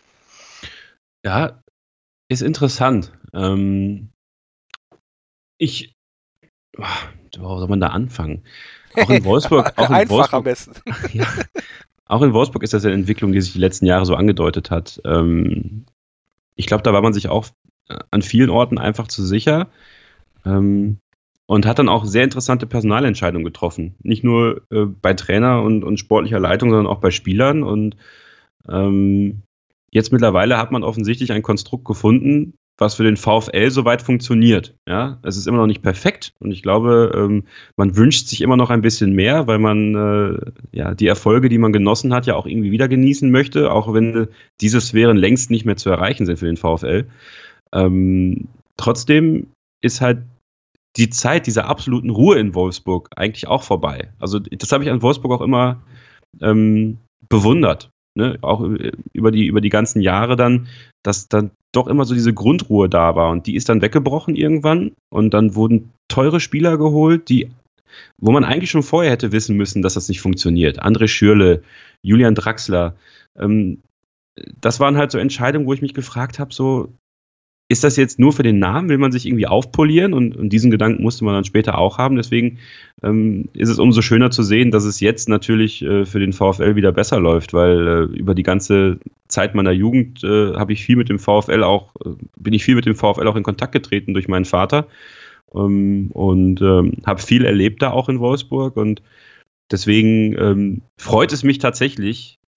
Ja, ist interessant. Ähm, ich, wo soll man da anfangen? Auch in Wolfsburg, auch in Einfach Wolfsburg, am besten. Ja, auch in Wolfsburg ist das eine Entwicklung, die sich die letzten Jahre so angedeutet hat. Ähm, ich glaube, da war man sich auch an vielen Orten einfach zu sicher ähm, und hat dann auch sehr interessante Personalentscheidungen getroffen. Nicht nur äh, bei Trainer und, und sportlicher Leitung, sondern auch bei Spielern und ähm, jetzt mittlerweile hat man offensichtlich ein Konstrukt gefunden, was für den VfL soweit funktioniert. Ja, es ist immer noch nicht perfekt und ich glaube, ähm, man wünscht sich immer noch ein bisschen mehr, weil man äh, ja die Erfolge, die man genossen hat, ja auch irgendwie wieder genießen möchte, auch wenn äh, diese Sphären längst nicht mehr zu erreichen sind für den VfL. Ähm, trotzdem ist halt die Zeit dieser absoluten Ruhe in Wolfsburg eigentlich auch vorbei. Also das habe ich an Wolfsburg auch immer ähm, bewundert. Ne, auch über die, über die ganzen Jahre dann, dass dann doch immer so diese Grundruhe da war und die ist dann weggebrochen irgendwann und dann wurden teure Spieler geholt, die, wo man eigentlich schon vorher hätte wissen müssen, dass das nicht funktioniert. André Schürrle, Julian Draxler, ähm, das waren halt so Entscheidungen, wo ich mich gefragt habe, so, ist das jetzt nur für den Namen? Will man sich irgendwie aufpolieren? Und, und diesen Gedanken musste man dann später auch haben. Deswegen ähm, ist es umso schöner zu sehen, dass es jetzt natürlich äh, für den VfL wieder besser läuft, weil äh, über die ganze Zeit meiner Jugend äh, habe ich viel mit dem VfL auch, äh, bin ich viel mit dem VfL auch in Kontakt getreten durch meinen Vater ähm, und ähm, habe viel erlebt da auch in Wolfsburg und deswegen ähm, freut es mich tatsächlich,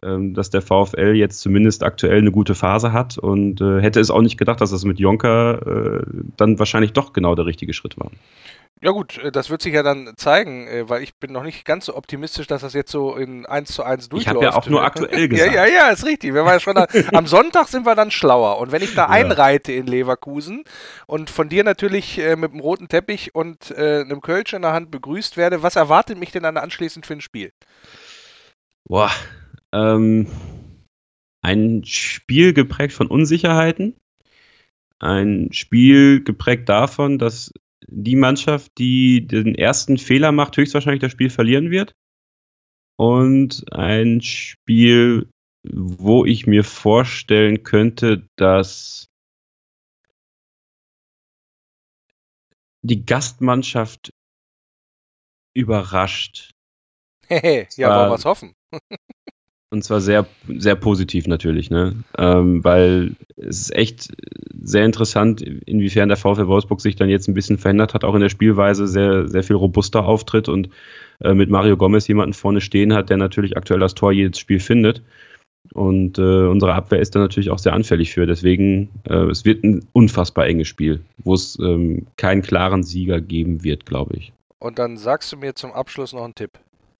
ähm, dass der VfL jetzt zumindest aktuell eine gute Phase hat und äh, hätte es auch nicht gedacht, dass das mit Jonker äh, dann wahrscheinlich doch genau der richtige Schritt war. Ja gut, äh, das wird sich ja dann zeigen, äh, weil ich bin noch nicht ganz so optimistisch, dass das jetzt so in eins zu eins durchläuft. Ich habe ja auch nur aktuell gesagt. Ja, ja, ja, ist richtig. Wir waren ja schon da, am Sonntag sind wir dann schlauer. Und wenn ich da ja. einreite in Leverkusen und von dir natürlich äh, mit einem roten Teppich und äh, einem Kölsch in der Hand begrüßt werde, was erwartet mich denn dann anschließend für ein Spiel? Boah, ähm, ein Spiel geprägt von Unsicherheiten. Ein Spiel geprägt davon, dass die Mannschaft, die den ersten Fehler macht, höchstwahrscheinlich das Spiel verlieren wird. Und ein Spiel, wo ich mir vorstellen könnte, dass die Gastmannschaft überrascht. Hehe, ja, wollen wir was hoffen. Und zwar sehr, sehr positiv natürlich, ne? Ähm, weil es ist echt sehr interessant, inwiefern der VfL Wolfsburg sich dann jetzt ein bisschen verändert hat, auch in der Spielweise sehr, sehr viel robuster auftritt und äh, mit Mario Gomez jemanden vorne stehen hat, der natürlich aktuell das Tor jedes Spiel findet. Und äh, unsere Abwehr ist da natürlich auch sehr anfällig für. Deswegen, äh, es wird ein unfassbar enges Spiel, wo es ähm, keinen klaren Sieger geben wird, glaube ich. Und dann sagst du mir zum Abschluss noch einen Tipp.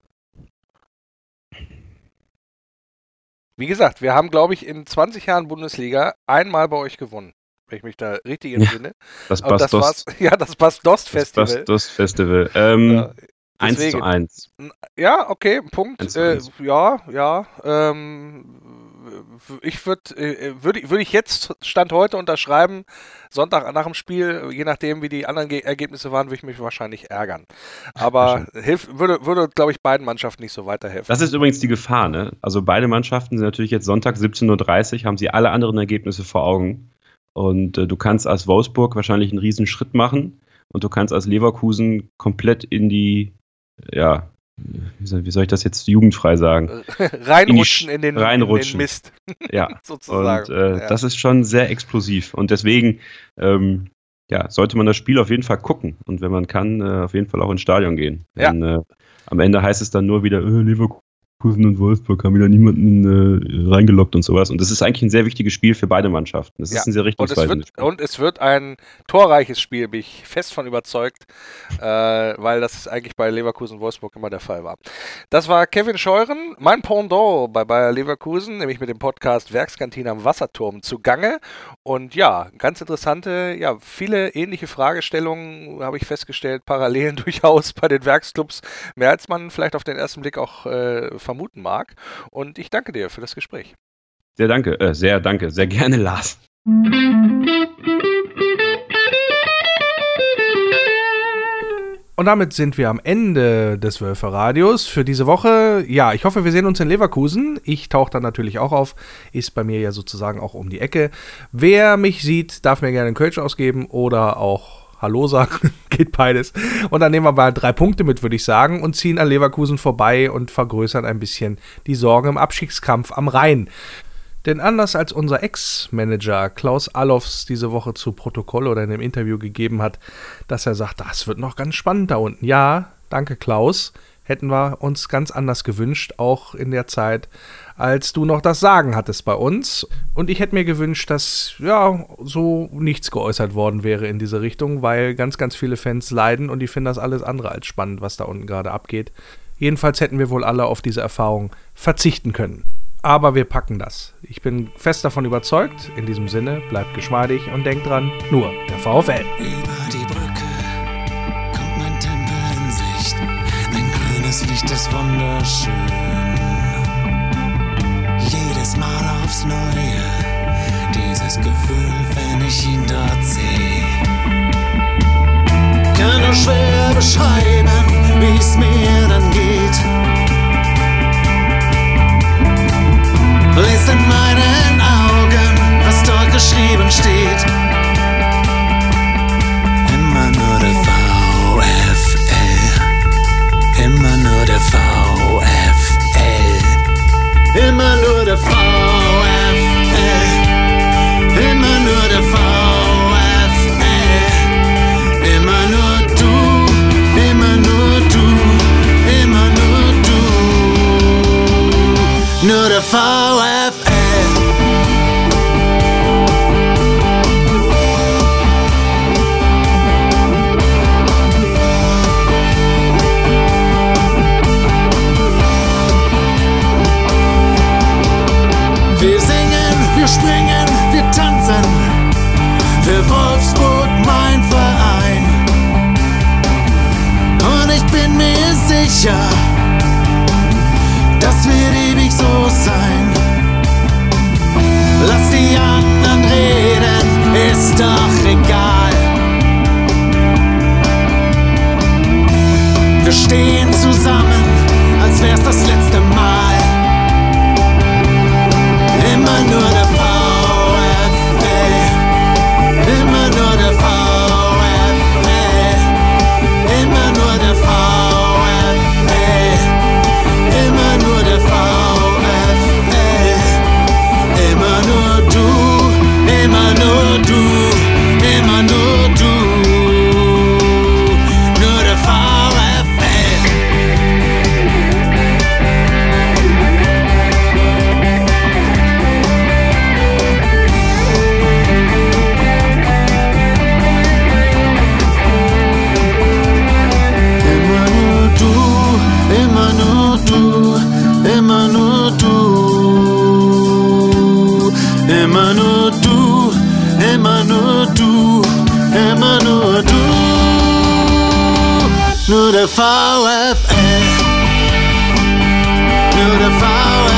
Wie gesagt, wir haben, glaube ich, in zwanzig Jahren Bundesliga einmal bei euch gewonnen, wenn ich mich da richtig entsinne. Ja, das Bast-Dost. Ja, das Bast-Dost-Festival. Das Bast-Dost-Festival. Ähm, ja, eins zu eins. Ja, okay, Punkt. Äh, ja, ja. Ähm, ich würde äh, würd, würd ich jetzt Stand heute unterschreiben, Sonntag nach dem Spiel, je nachdem wie die anderen Ge- Ergebnisse waren, würde ich mich wahrscheinlich ärgern. Aber hilf, würde, würde glaube ich, beiden Mannschaften nicht so weiterhelfen. Das ist übrigens die Gefahr, ne? Also beide Mannschaften sind natürlich jetzt Sonntag siebzehn Uhr dreißig, haben sie alle anderen Ergebnisse vor Augen. Und äh, du kannst als Wolfsburg wahrscheinlich einen riesen Schritt machen und du kannst als Leverkusen komplett in die, ja, wie soll, wie soll ich das jetzt jugendfrei sagen? Reinrutschen in, die, in, den, reinrutschen. in den Mist. Ja, sozusagen. Und äh, ja. das ist schon sehr explosiv. Und deswegen ähm, ja, sollte man das Spiel auf jeden Fall gucken. Und wenn man kann, äh, auf jeden Fall auch ins Stadion gehen. Ja. Denn, äh, am Ende heißt es dann nur wieder, äh, Leverkusen und Wolfsburg haben wieder niemanden äh, reingelockt und sowas. Und das ist eigentlich ein sehr wichtiges Spiel für beide Mannschaften. Das ja. ist ein sehr richtungsweisendes Spiel. Und es wird ein torreiches Spiel, bin ich fest von überzeugt, äh, weil das eigentlich bei Leverkusen und Wolfsburg immer der Fall war. Das war Kevin Scheuren, mein Pendant bei Bayer Leverkusen, nämlich mit dem Podcast Werkskantine am Wasserturm zugange. Und ja, ganz interessante, ja, viele ähnliche Fragestellungen habe ich festgestellt, Parallelen durchaus bei den Werksclubs, mehr als man vielleicht auf den ersten Blick auch äh, vermuten mag. Und ich danke dir für das Gespräch. Sehr danke, äh, sehr danke, sehr gerne, Lars. Und damit sind wir am Ende des Wölfe-Radios für diese Woche. Ja, ich hoffe, wir sehen uns in Leverkusen. Ich tauche dann natürlich auch auf. Ist bei mir ja sozusagen auch um die Ecke. Wer mich sieht, darf mir gerne einen Kölsch ausgeben oder auch Hallo sagen. Geht beides. Und dann nehmen wir mal drei Punkte mit, würde ich sagen, und ziehen an Leverkusen vorbei und vergrößern ein bisschen die Sorgen im Abstiegskampf am Rhein. Denn anders als unser Ex-Manager Klaus Allofs diese Woche zu Protokoll oder in einem Interview gegeben hat, dass er sagt, das wird noch ganz spannend da unten. Ja, danke Klaus, hätten wir uns ganz anders gewünscht, auch in der Zeit, als du noch das Sagen hattest bei uns. Und ich hätte mir gewünscht, dass ja so nichts geäußert worden wäre in diese Richtung, weil ganz, ganz viele Fans leiden und die finden das alles andere als spannend, was da unten gerade abgeht. Jedenfalls hätten wir wohl alle auf diese Erfahrung verzichten können. Aber wir packen das. Ich bin fest davon überzeugt. In diesem Sinne, bleibt geschmeidig und denkt dran, nur der VfL. Über die Brücke kommt mein Tempel in Sicht. Ein grünes Licht ist wunderschön. Jedes Mal aufs Neue, dieses Gefühl, wenn ich ihn dort sehe. Kann nur schwer beschreiben, wie es mir dann geht. Lest in meinen Augen, was dort geschrieben steht. Immer nur der VfL. Immer nur der VfL. Immer nur der VfL. Immer nur der VfL. Immer nur du. Immer nur du. Immer nur du. Nur der VfL. für Wolfsburg mein Verein. Und ich bin mir sicher, das wird ewig so sein. Lass die anderen reden, ist doch egal. Wir stehen zusammen, als wär's das letzte Mal. Immer nur der VfL, immer nur der VfL, immer nur der VfL, immer nur der VfL, immer nur du, immer nur du, immer nur du, nur der VfL. Immer nur du, immer nur du, immer nur du, immer nur du, immer nur du, nur der VfL, nur der VfL.